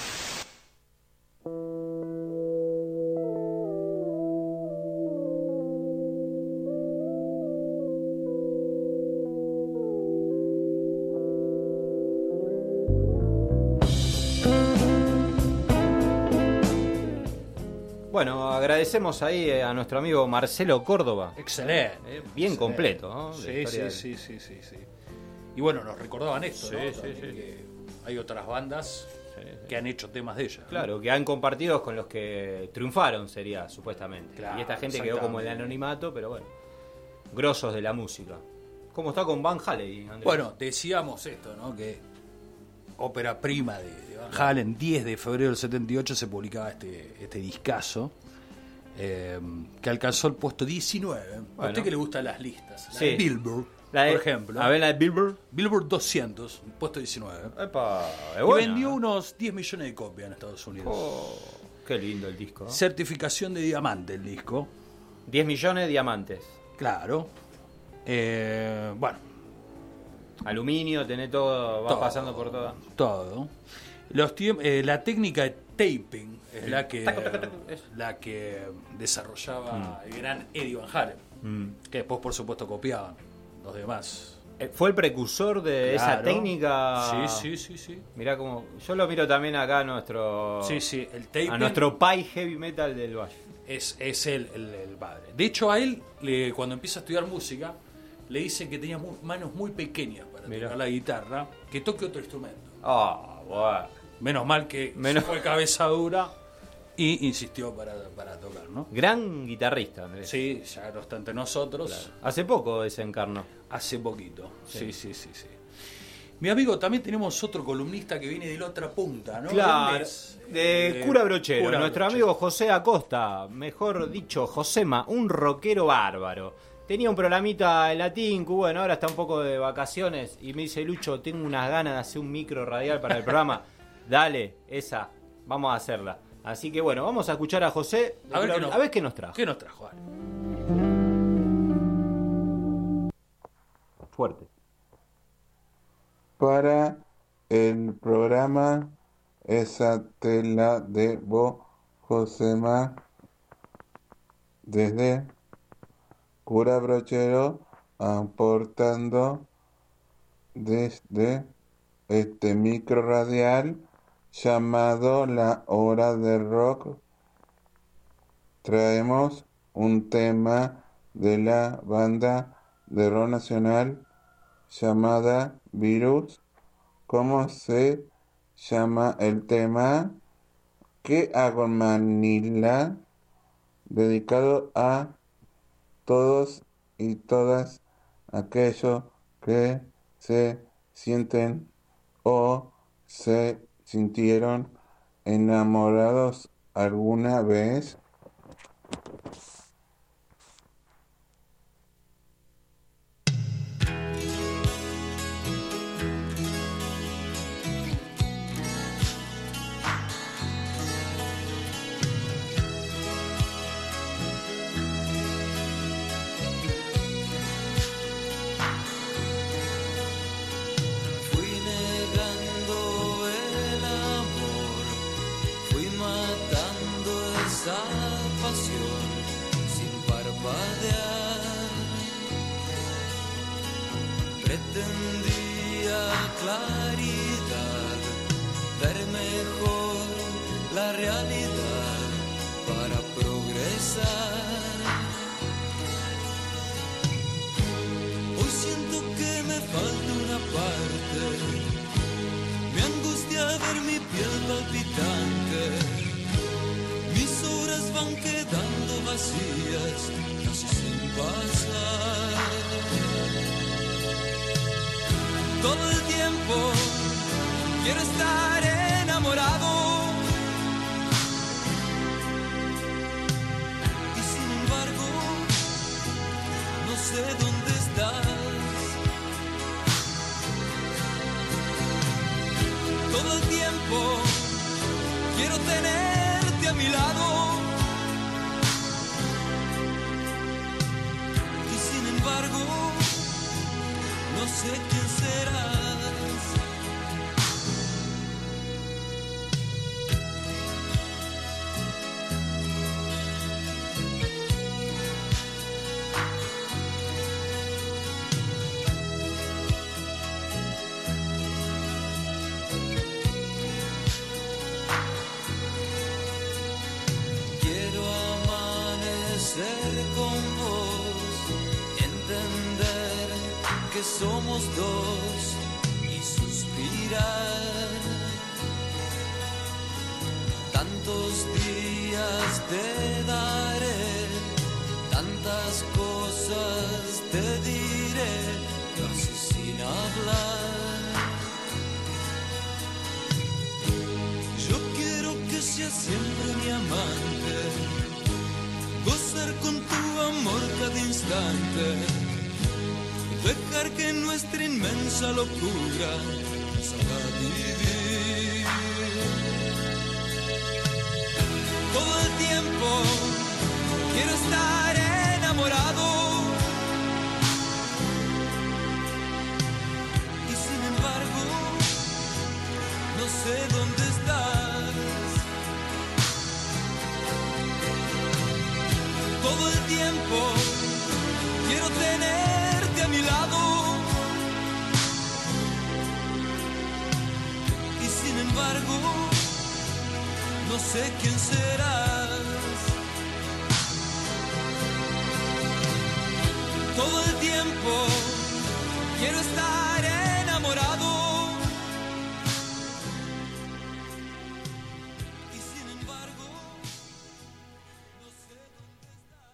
Bueno, agradecemos ahí a nuestro amigo Marcelo Córdoba. Excelente. Eh, bien excelente. completo, ¿no? Sí, sí, del... sí, sí, sí, sí. Y bueno, nos recordaban esto, sí, ¿no? Sí, También, sí. que hay otras bandas sí, sí. que han hecho temas de ellas. Claro, ¿no? que han compartido con los que triunfaron, sería, supuestamente. Claro, y esta gente quedó como el anonimato, pero bueno, grosos de la música. ¿Cómo está con Van Halen, Andrés? Bueno, decíamos esto, ¿no? Que ópera prima de, de Van Halen, diez de febrero del setenta y ocho se publicaba este, este discazo. Eh, que alcanzó el puesto diecinueve. Bueno. A usted que le gustan las listas. La Sí. de Billboard, La de- por ejemplo. a ver, la de Billboard. Billboard doscientos, puesto diecinueve. Epa, es y buena. vendió unos diez millones de copias en Estados Unidos. Oh, qué lindo el disco. ¿no? Certificación de diamante el disco. diez millones de diamantes. Claro. Eh, bueno. Aluminio, tenés todo, va Todo. pasando por toda. Todo. Los tiemp- eh, la técnica de taping es El la que taco, taco, taco. la que desarrollaba Mm. el gran Eddie Van Halen, Mm. que después por supuesto copiaban los demás. Eh, ¿Fue el precursor de esa Claro. técnica? Sí, sí, sí, sí. Mirá como. Yo lo miro también acá a nuestro. Sí, sí, el taping A nuestro pai heavy metal del Valle. es, es él el, el padre. De hecho, a él, le- cuando empieza a estudiar música, le dicen que tenía mu- manos muy pequeñas para Mirá. tocar la guitarra, que toque otro instrumento. Ah, bueno. Menos mal que Menos- fue cabeza dura y insistió para, para tocar, ¿no? Gran guitarrista, Andrés. Sí, ya no está entre nosotros. Claro. Hace poco desencarnó. Hace poquito. Sí. Sí, sí, sí, sí. Mi amigo, también tenemos otro columnista que viene de la otra punta, ¿no? Claro, ¿Dónde es? de Eh, Cura Brochero, Cura nuestro Brochero. amigo José Acosta, mejor dicho, Josema, un rockero bárbaro. Tenía un programita en latín, que bueno, ahora está un poco de vacaciones y me dice, Lucho, tengo unas ganas de hacer un micro radial para el programa. Dale, esa, vamos a hacerla. Así que bueno, vamos a escuchar a José, de A ver Cura- qué nos- a ver qué nos trajo. ¿Qué nos trajo? Dale. Fuerte. Para el programa Esa tela de vos, Josema, desde Cura Brochero, aportando desde este micro radial llamado La Hora del Rock. Traemos un tema de la banda de rock nacional llamada Virus. ¿Cómo se llama el tema? ¿Qué hago en Manila? Dedicado a todos y todas aquellos que se sienten o se sintieron enamorados alguna vez? Pretendía claridad, ver mejor la realidad para progresar. Hoy siento que me falta una parte, me angustia ver mi piel palpitante, mis horas van quedando vacías, casi sin pasar. Todo el tiempo quiero estar enamorado y sin embargo no sé dónde estás. Todo el tiempo quiero tenerte a mi lado y sin embargo no sé quién serás. Quiero amanecer con vos, entender que somos dos y suspirar. Tantos días te daré, tantas cosas te diré, casi sin hablar. Yo quiero que seas siempre mi amante, gozar con tu amor cada instante, dejar que nuestra inmensa locura nos haga vivir. Todo el tiempo quiero estar enamorado y sin embargo no sé dónde estás. Todo el tiempo quiero tenerte a mi lado y sin embargo no sé quién serás. Todo el tiempo quiero estar enamorado y sin embargo no sé dónde estás.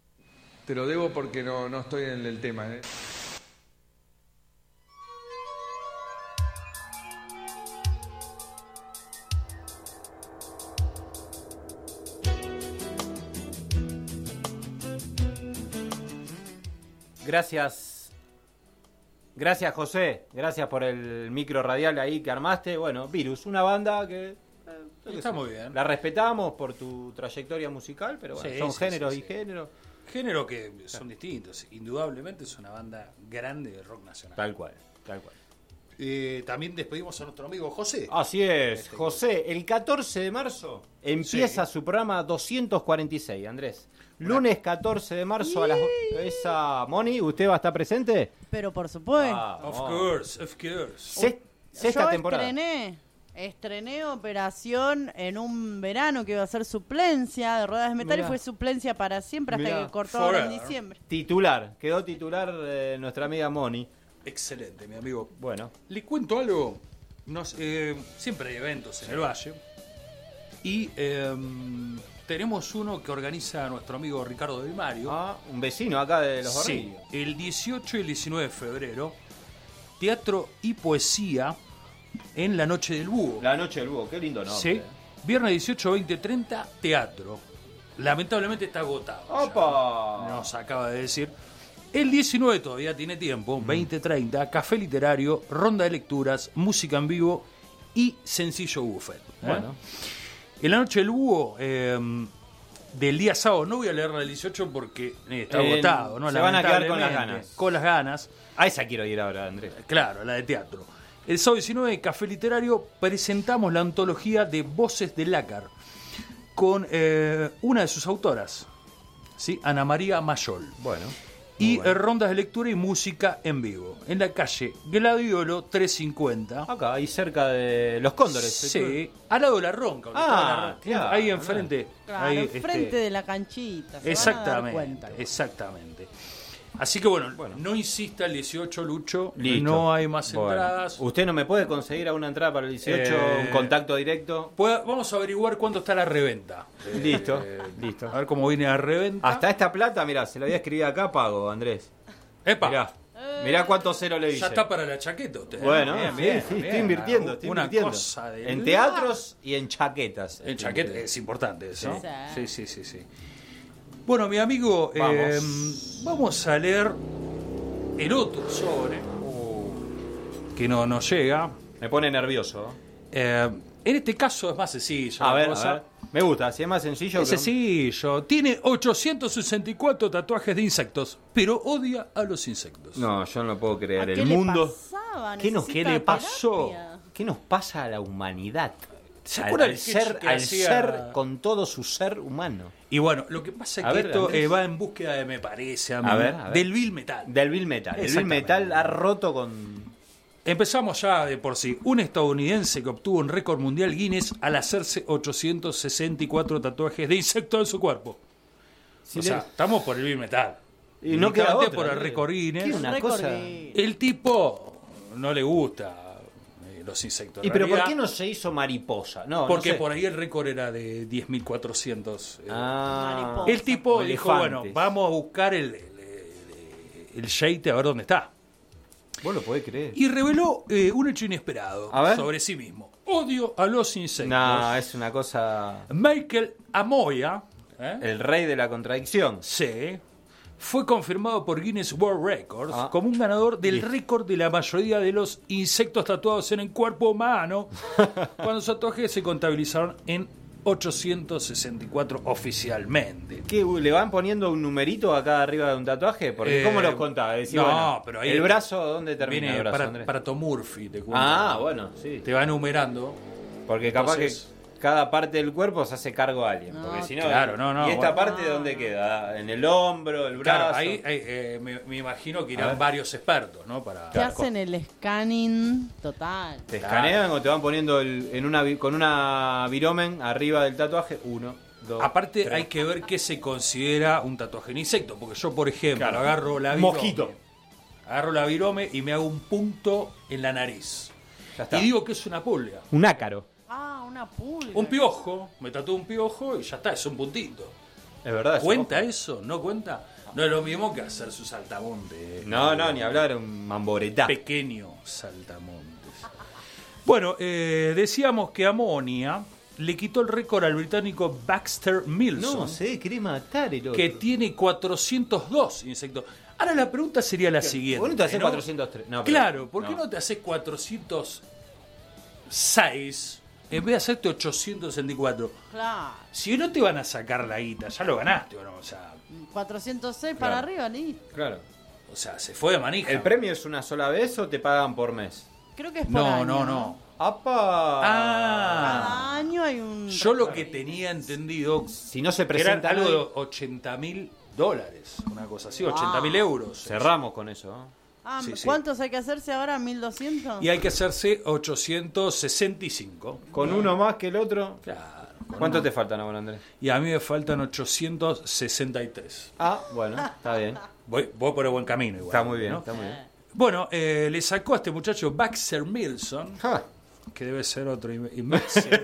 Te lo debo porque no, no estoy en el tema, ¿eh? Gracias. Gracias, José. Gracias por el micro radial ahí que armaste. Bueno, Virus, una banda que... Eh, Está muy bien. La respetamos por tu trayectoria musical, pero bueno, Sí, son sí, géneros sí, y sí. géneros. Género que son distintos. Indudablemente es una banda grande de rock nacional. Tal cual, tal cual. Eh, también despedimos a nuestro amigo José. Así es, Este, José. El catorce de marzo empieza Sí. su programa doscientos cuarenta y seis, Andrés. Lunes catorce de marzo a las... Esa, Moni, ¿usted va a estar presente? Pero por supuesto. Ah, Of oh. course, of course. Se- sexta Yo temporada. estrené, estrené Operación en un verano que iba a ser suplencia de Ruedas de Metal Mirá. y fue suplencia para siempre hasta Mirá. que cortó ahora en Forever. diciembre. Titular, quedó titular eh, nuestra amiga Moni. Excelente, mi amigo. Bueno, Le cuento algo. Nos, eh, siempre hay eventos en el Valle. Y eh, tenemos uno que organiza nuestro amigo Ricardo Del Mario. ah, un vecino acá de Los Sí, Horrillos. el dieciocho y el diecinueve de febrero. Teatro y poesía en la Noche del Búho. La Noche del Búho, qué lindo nombre. Sí. Viernes dieciocho, veinte, treinta, teatro. Lamentablemente está agotado. ya. ¡Opa! Nos acaba de decir. El diecinueve todavía tiene tiempo, veinte treinta, café literario, ronda de lecturas, música en vivo y sencillo buffet. ¿eh? Bueno. En la Noche del Búho, eh, del día sábado, no voy a leer la del dieciocho porque eh, está Eh, agotado. ¿no? se van a quedar con las Lamentablemente, ganas. Con las ganas. A esa quiero ir ahora, Andrés. Claro, la de teatro. El sábado diecinueve, Café Literario, presentamos la antología de Voces de Lácar con eh, una de sus autoras, ¿sí? Ana María Mayol. Bueno. Y bueno. eh, rondas de lectura y música en vivo. En la calle Gladiolo trescientos cincuenta. Acá, ahí cerca de Los Cóndores. Sí, al lado de la Ronca. donde Ah, estaba la Ronca. claro, ahí enfrente. Claro, ahí, enfrente este, de la canchita. Se exactamente, van a dar cuenta. exactamente. Así que bueno, no insista el dieciocho, Lucho. Listo. No hay más Bueno. entradas. ¿Usted no me puede conseguir alguna entrada para el dieciocho? Eh, un contacto directo. Pueda- vamos a averiguar cuánto está la reventa. Eh, Listo, listo. A ver cómo viene la reventa. Hasta esta plata, mirá, se lo voy a escribir acá, pago, Andrés. Epa. Mirá, mirá cuántos ceros le Ya hice. está para la chaqueta usted. ¿eh? Bueno, Bien, sí, bien, sí, bien. estoy invirtiendo, estoy Una invirtiendo. cosa de En la- teatros y en chaquetas. En chaqueta es importante eso. Sí. Sí, sí, sí, sí. Bueno, mi amigo, Vamos. eh, vamos a leer el otro sobre que no nos llega. Me pone nervioso. Eh, en este caso es más sencillo. A la ver, cosa. a ver. Me gusta, si es más sencillo. Es que- sencillo. Tiene ochocientos sesenta y cuatro tatuajes de insectos, pero odia a los insectos. No, yo no lo puedo creer. ¿A El qué le mundo. pasaba? ¿Qué, nos, ¿Necesita ¿Qué le pasó? terapia? ¿Qué nos pasa a la humanidad? ¿Se Al, acuerdan al el sketch ser, que al hacía- ser con todo su ser humano. Y bueno, lo que pasa es A que ver, esto Andrés. eh, va en búsqueda de, me parece, a mí, A ver, a ver. del Bill Metal. Del Bill Metal. El Bill Exactamente. Metal ha roto con. Empezamos ya de por sí. Un estadounidense que obtuvo un récord mundial Guinness al hacerse ochocientos sesenta y cuatro tatuajes de insectos en su cuerpo. Si o le- sea, estamos por el Bill Metal. Y no queda Únicamente otra, por el ¿no? récord Guinness. ¿Qué una Récord cosa? Guinness. El tipo no le gusta eh, los insectos. ¿Y En pero por realidad, qué no se hizo mariposa? No, Porque no sé. por ahí el récord era de diez mil cuatrocientos. eh. Ah, Mariposa. El tipo O dijo, elefantes. bueno, vamos a buscar el, el, el, el shade a ver dónde está. Vos lo podés creer. Y reveló eh, un hecho inesperado A ver. sobre sí mismo. Odio a los insectos. No, es una cosa. Michael Amoya, ¿eh? El rey de la contradicción. Sí, fue confirmado por Guinness World Records Ah. como un ganador del Listo. récord de la mayoría de los insectos tatuados en el cuerpo humano, cuando sus tatuajes se contabilizaron en ochocientos sesenta y cuatro oficialmente. ¿Qué? ¿Le van poniendo un numerito acá arriba de un tatuaje? Porque Eh, ¿cómo los contaba? Decía, no, bueno, pero ahí ¿el brazo dónde termina Viene el brazo, para, Andrés? para Tom Murphy, te cuento. Ah, bueno, sí. Te va enumerando. Porque capaz Entonces- que cada parte del cuerpo se hace cargo a alguien. Porque si no, claro, no, no, ¿y esta bueno. parte dónde queda? ¿En el hombro, el brazo? Claro, ahí, ahí, eh, me, me imagino que A irán ver. varios expertos, ¿no? Para Te hacen el scanning total. ¿Te escanean o te van poniendo el- en una, vi- con una viromen arriba del tatuaje? Uno, dos, Aparte tres. hay que ver qué se considera un tatuaje en insecto, porque yo, por ejemplo, Claro. agarro la virome, Mosquito. agarro la virome y me hago un punto en la nariz. Ya está. Y digo que es una pulga. Un ácaro. Ah, una pulga. Un piojo, me tatúo un piojo y ya está, es un puntito. Es verdad. ¿Cuenta eso? ¿No cuenta? No es lo mismo que hacer su saltamonte. No, no, ni hablar, un mamboretá. Pequeño saltamontes. Bueno, eh, decíamos que Amonia le quitó el récord al británico Baxter Milson. No, se quiere matar el otro. Que tiene cuatrocientos dos insectos. Ahora la pregunta sería la siguiente. ¿Por qué no te haces ¿no? cuatrocientos tres? No, pero- Claro, ¿por qué no. no te haces cuatrocientos seis en vez de hacerte ochocientos sesenta y cuatro? Claro. Si no te van a sacar la guita, ya lo ganaste, ¿o no? O sea, cuatrocientos seis para Claro. arriba, ni. Claro. o sea, se fue de manija. ¿El premio es una sola vez o te pagan por mes? Creo que es por No, año, no, no. ¡Apa! Ah, Cada año hay un. yo lo que tenía entendido Si no se era presenta algo de nadie, ochenta mil dólares, una cosa así, Wow. ochenta mil euros. cerramos con eso. ¿no? Ah, Sí, sí. ¿cuántos hay que hacerse ahora? ¿mil doscientos? Y hay que hacerse ochocientos sesenta y cinco. Con uno más que el otro. Claro. ¿Cuánto te faltan ahora, Andrés? Y a mí me faltan ochocientos sesenta y tres. Ah, bueno, está bien. Voy, voy por el buen camino igual. Está muy bien, ¿no? está muy bien. Bueno, eh, le sacó a este muchacho Baxter Milson, Ja. que debe ser otro im- imbécil,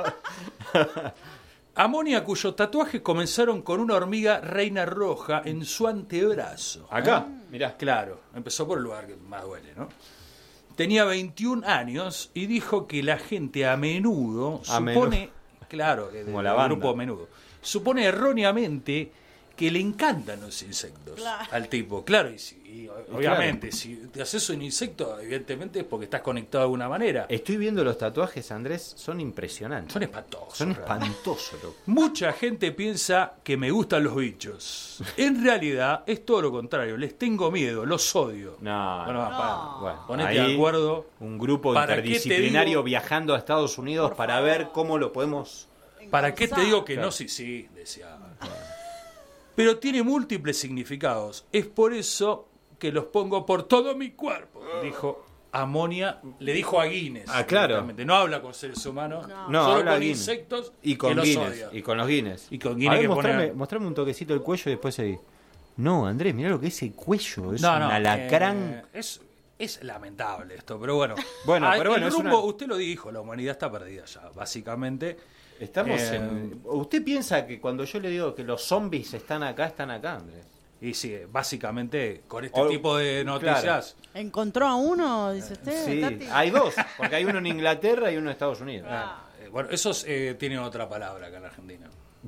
Amonia, cuyos tatuajes comenzaron con una hormiga reina roja en su antebrazo. Acá, mirá. Claro, empezó por el lugar que más duele, ¿no? Tenía veintiún años y dijo que la gente a menudo A supone, claro, que Como del la banda. grupo menudo, supone erróneamente que le encantan los insectos Claro. al tipo. Claro, y, si- y obviamente, si te haces un insecto, evidentemente es porque estás conectado de alguna manera. Estoy viendo los tatuajes, Andrés, son impresionantes. Son espantosos. Son realmente. espantosos, loco. Mucha gente piensa que me gustan los bichos. En realidad es todo lo contrario. Les tengo miedo, los odio. No, Bueno, no. para- Bueno, ponete ahí de acuerdo. Un grupo ¿Para qué te interdisciplinario digo? viajando a Estados Unidos para ver cómo lo podemos. ¿Para qué te digo que Claro. no? Sí, sí, decía. Pero tiene múltiples significados. Es por eso que los pongo por todo mi cuerpo, dijo Amonia, le dijo a Guinness. Ah, claro. directamente. No habla con seres humanos, No, solo habla con Guinness. insectos Y con que los Guinness. odia. Y con los Guinness. Y con A Guinness ver, que mostrame, pone- mostrame un toquecito del cuello y después seguí. No, Andrés, mirá lo que es ese cuello. Es No, un no, alacrán. eh, es, es lamentable esto, pero bueno. Bueno, Ah, pero bueno, el es rumbo, una- usted lo dijo, la humanidad está perdida ya, básicamente. Estamos Eh, en. ¿Usted piensa que cuando yo le digo que los zombies están acá, están acá, Andrés? Y sí, básicamente con este O- tipo de noticias. ¿Encontró a uno, dice usted? Sí, Tati? hay dos, porque hay uno en Inglaterra y uno en Estados Unidos. Eh, bueno, esos eh, tienen otra palabra acá en Argentina.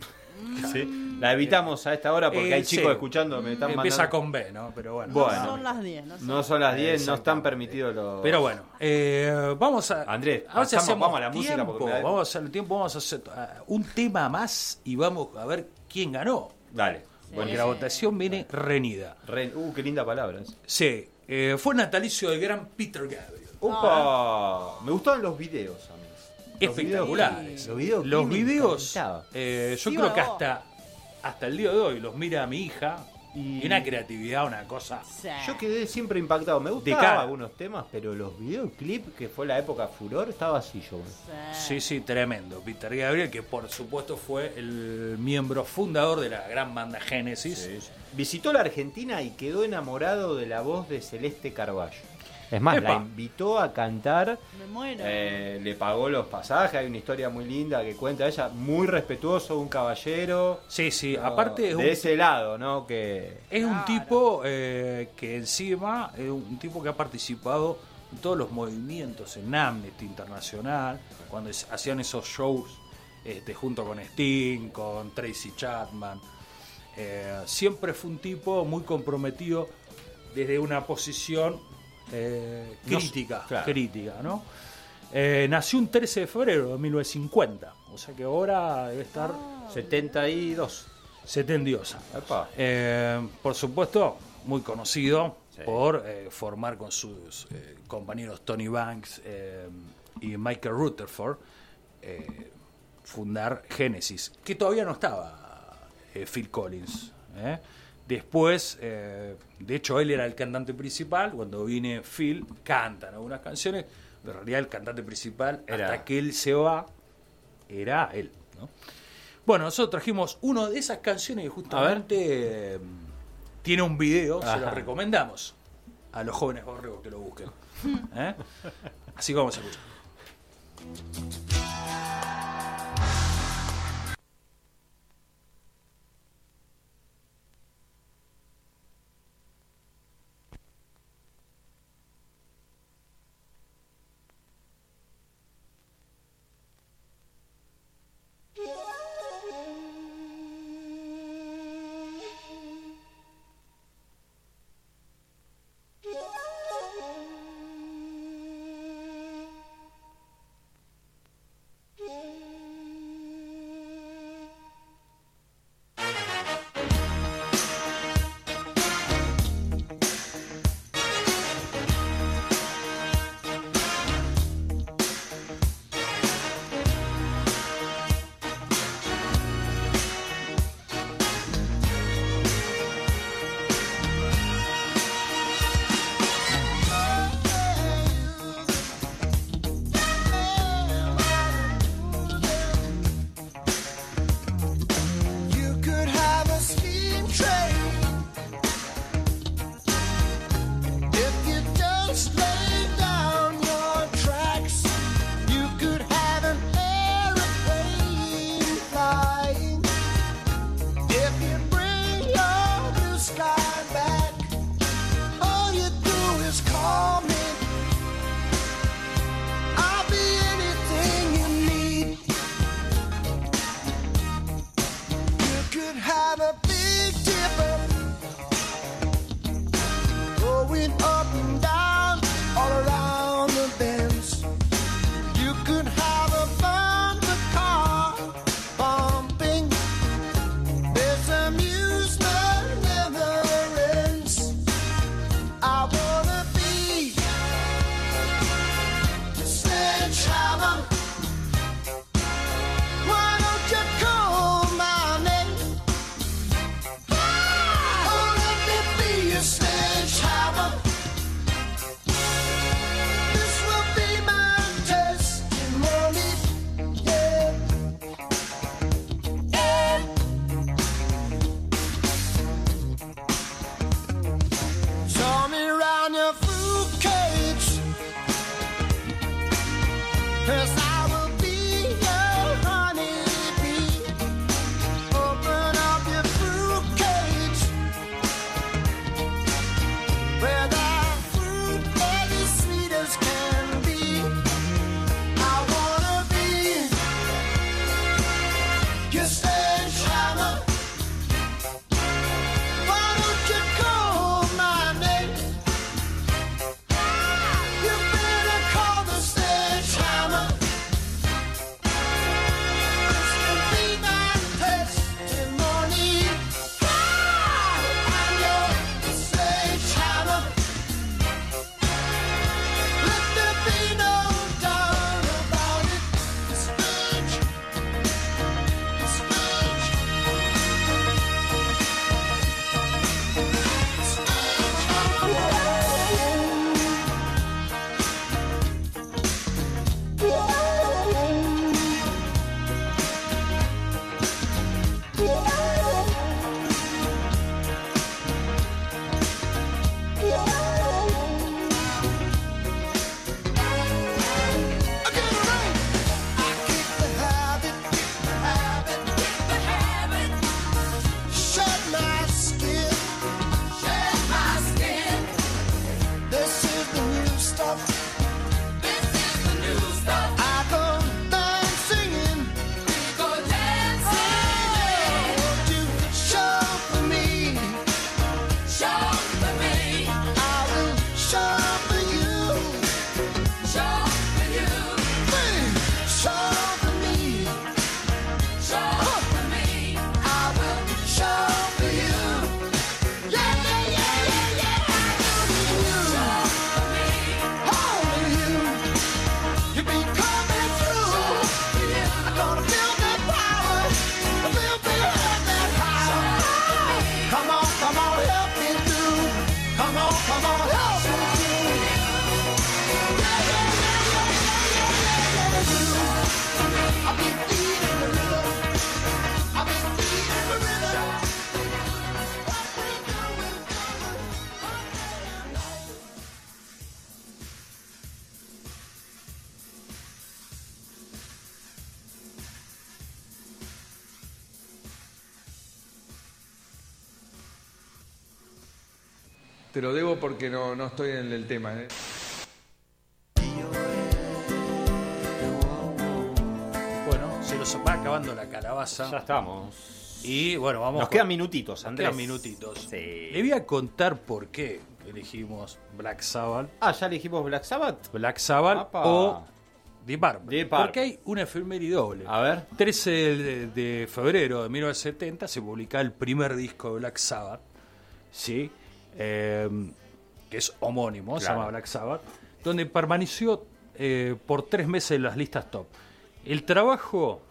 Sí. La evitamos a esta hora porque Eh, hay chicos sí. escuchando, me están Empieza mandando. con B, ¿no? Pero bueno. Bueno. No son las diez. No, son- No son las diez, no Exactamente. están permitidos los. Pero bueno, eh, vamos a. Andrés, a ver si pasamos- hacemos vamos a la música tiempo, porque me da- vamos a hacer el tiempo, vamos a hacer uh, un tema más y vamos a ver quién ganó. Dale. Porque la votación viene reñida. Re- Uh, qué linda palabra. esa. Sí, eh, fue natalicio del gran Peter Gabriel. Upa, me gustaban los videos a mí. Los Espectaculares. videos- Los videos, Los me videos, encantaba. eh, yo Sí, creo que vos. hasta, hasta el día de hoy los mira mi hija y una creatividad, una cosa. Sí. Yo quedé siempre impactado. Me De gustaban cara. algunos temas, pero los videoclips, que fue la época furor, estaba así yo. Sí, sí, tremendo. Peter Gabriel, que por supuesto fue el miembro fundador de la gran banda Genesis. Visitó la Argentina y quedó enamorado de la voz de Celeste Carballo. Es más, Epa. la invitó a cantar, Me muero. eh, le pagó los pasajes, hay una historia muy linda que cuenta ella, muy respetuoso, un caballero. Sí, sí, No, aparte es de un, ese lado, ¿no? Que es un tipo eh, que encima es un tipo que ha participado en todos los movimientos en Amnesty Internacional, cuando es- hacían esos shows este, junto con Sting, con Tracy Chapman. Eh, siempre fue un tipo muy comprometido desde una posición eh, No, crítica, claro. crítica, ¿no? Eh, nació un trece de febrero de mil novecientos cincuenta, o sea que ahora debe estar setenta y dos. setenta y dos años. Epa. Eh, por supuesto, muy conocido Sí. por eh, formar con sus eh, compañeros Tony Banks eh, y Michael Rutherford, eh, fundar Genesis, que todavía no estaba eh, Phil Collins. ¿eh? Después, eh, de hecho, él era el cantante principal. Cuando viene Phil, cantan algunas canciones, pero en realidad el cantante principal, Era- hasta que él se va, era él. ¿no? Bueno, nosotros trajimos una de esas canciones que justamente eh, tiene un video, se lo Ajá. recomendamos a los jóvenes borregos que lo busquen. ¿eh? Así que vamos a escuchar. Te lo debo porque no, no estoy en el tema. ¿eh? Bueno, se nos va acabando la calabaza. Ya estamos. Y bueno, vamos. Nos con... quedan minutitos, Andrés. Nos quedan minutitos. Sí. Le voy a contar por qué elegimos Black Sabbath. Ah, ¿ya elegimos Black Sabbath? Black Sabbath Apa. o Deep Purple. Deep Purple. Porque hay una efeméride doble. A ver. trece de, de febrero de mil novecientos setenta se publica el primer disco de Black Sabbath. ¿Sí? Eh, que es homónimo, Claro. se llama Black Sabbath. Donde permaneció eh, por tres meses en las listas top. El trabajo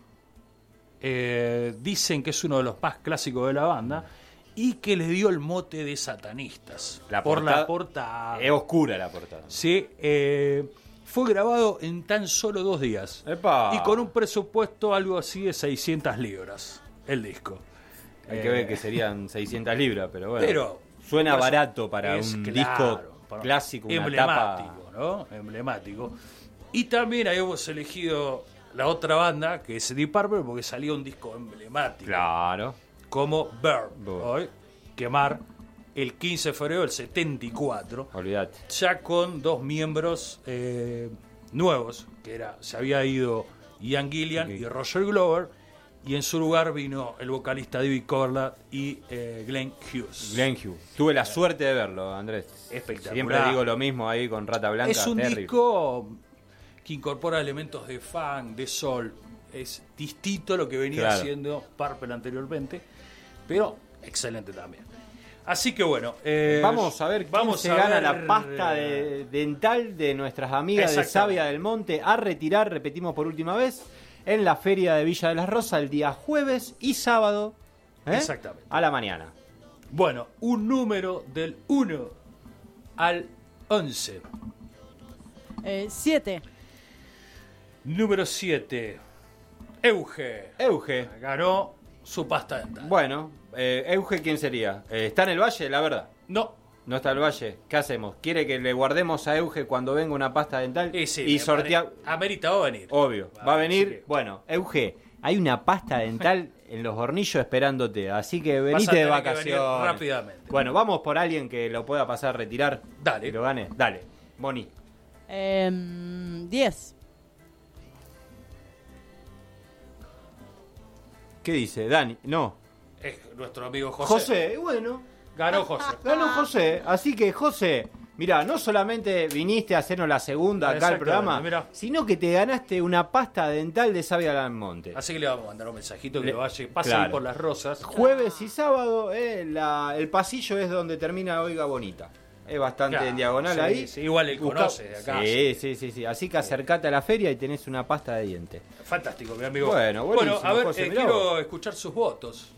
eh, dicen que es uno de los más clásicos de la banda y que le dio el mote de satanistas. La por portada- la portada. Es oscura la portada. Sí, eh, fue grabado en tan solo dos días. ¡Epa! Y con un presupuesto algo así de seiscientas libras, el disco. Hay Eh, que ver que serían seiscientas libras, pero bueno. Pero, suena por eso barato para es un claro, disco para- clásico, una emblemático, tapa. ¿no? Emblemático. Y también habíamos elegido la otra banda, que es Deep Purple, porque salía un disco emblemático. Claro. Como Burn, hoy, Quemar, el quince de febrero del setenta y cuatro. Olvídate. Ya con dos miembros eh, nuevos, que era se había ido Ian Gillan y Roger Glover, y en su lugar vino el vocalista David Corlett y eh, Glenn Hughes. Glenn Hughes. Tuve la suerte de verlo, Andrés. Espectacular. Siempre digo lo mismo ahí con Rata Blanca. Es un terrible. disco que incorpora elementos de funk, de soul. Es distinto a lo que venía Claro. haciendo Purple anteriormente, pero excelente también. Así que bueno, eh, Vamos a ver quién vamos se a gana ver, la pasta de- dental de nuestras amigas de Exactamente. Savia del Monte a retirar, repetimos por última vez, en la feria de Villa de las Rosas el día jueves y sábado, ¿eh? Exactamente. a la mañana. Bueno, un número del uno al once. Eh, siete. Número siete. Euge. Euge. Ganó su pasta dental. Bueno, eh, Euge, ¿quién sería? Eh, ¿Está en el Valle, la verdad? No. ¿No está en el Valle? ¿Qué hacemos? ¿Quiere que le guardemos a Euge cuando venga una pasta dental? Y sí, y me sortea... pare- Amerita, va a venir. Obvio, Ah, va a así venir. que- Bueno, Euge, hay una pasta dental en los hornillos esperándote, así que Vas a venite de tener que vacaciones. venir rápidamente. Bueno, vamos por alguien que lo pueda pasar a retirar. Dale. Y lo gane. Dale, Moni. Em, diez. ¿Qué dice? Dani. No. Es nuestro amigo José. José, bueno. Ganó José. Ganó José. Así que, José, mirá, no solamente viniste a hacernos la segunda acá al Exactamente, programa, mirá. sino que te ganaste una pasta dental de Savia del Monte. Así que le vamos a mandar un mensajito que Le- lo vaya, pase claro. ahí por las rosas. Jueves y sábado, eh, la- el pasillo es donde termina Oiga Bonita. Es bastante Claro, en diagonal sí, ahí. sí, igual él Busca- conoce de acá. Sí, sí, sí, sí. Así que acercate a la feria y tenés una pasta de dientes. Fantástico, mi amigo. Bueno, buenísimo, bueno, a ver, José, eh, mirá quiero vos. escuchar sus votos.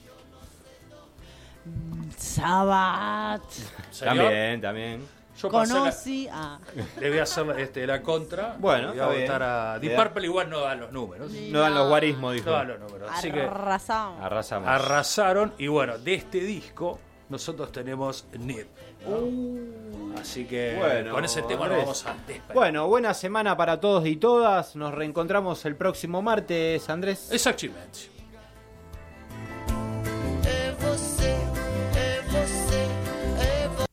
Sabbath. Señor, También, también. Yo pasé la- Conocí a. le voy a hacer este, la contra. Bueno, Le voy a está bien. votar a Le Deep da- Purple, igual no dan los números. No dan los guarismos, dijo. No dan los números. Así que Arrasamos. Arrasamos. arrasaron. Y bueno, de este disco nosotros tenemos Need. Así que Bueno, con ese tema Andrés. nos vamos a despedir. Bueno, buena semana para todos y todas. Nos reencontramos el próximo martes, Andrés. Exactamente. É você, é você, é você.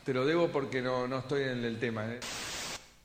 Te lo debo porque no, no estoy en el tema. ¿eh?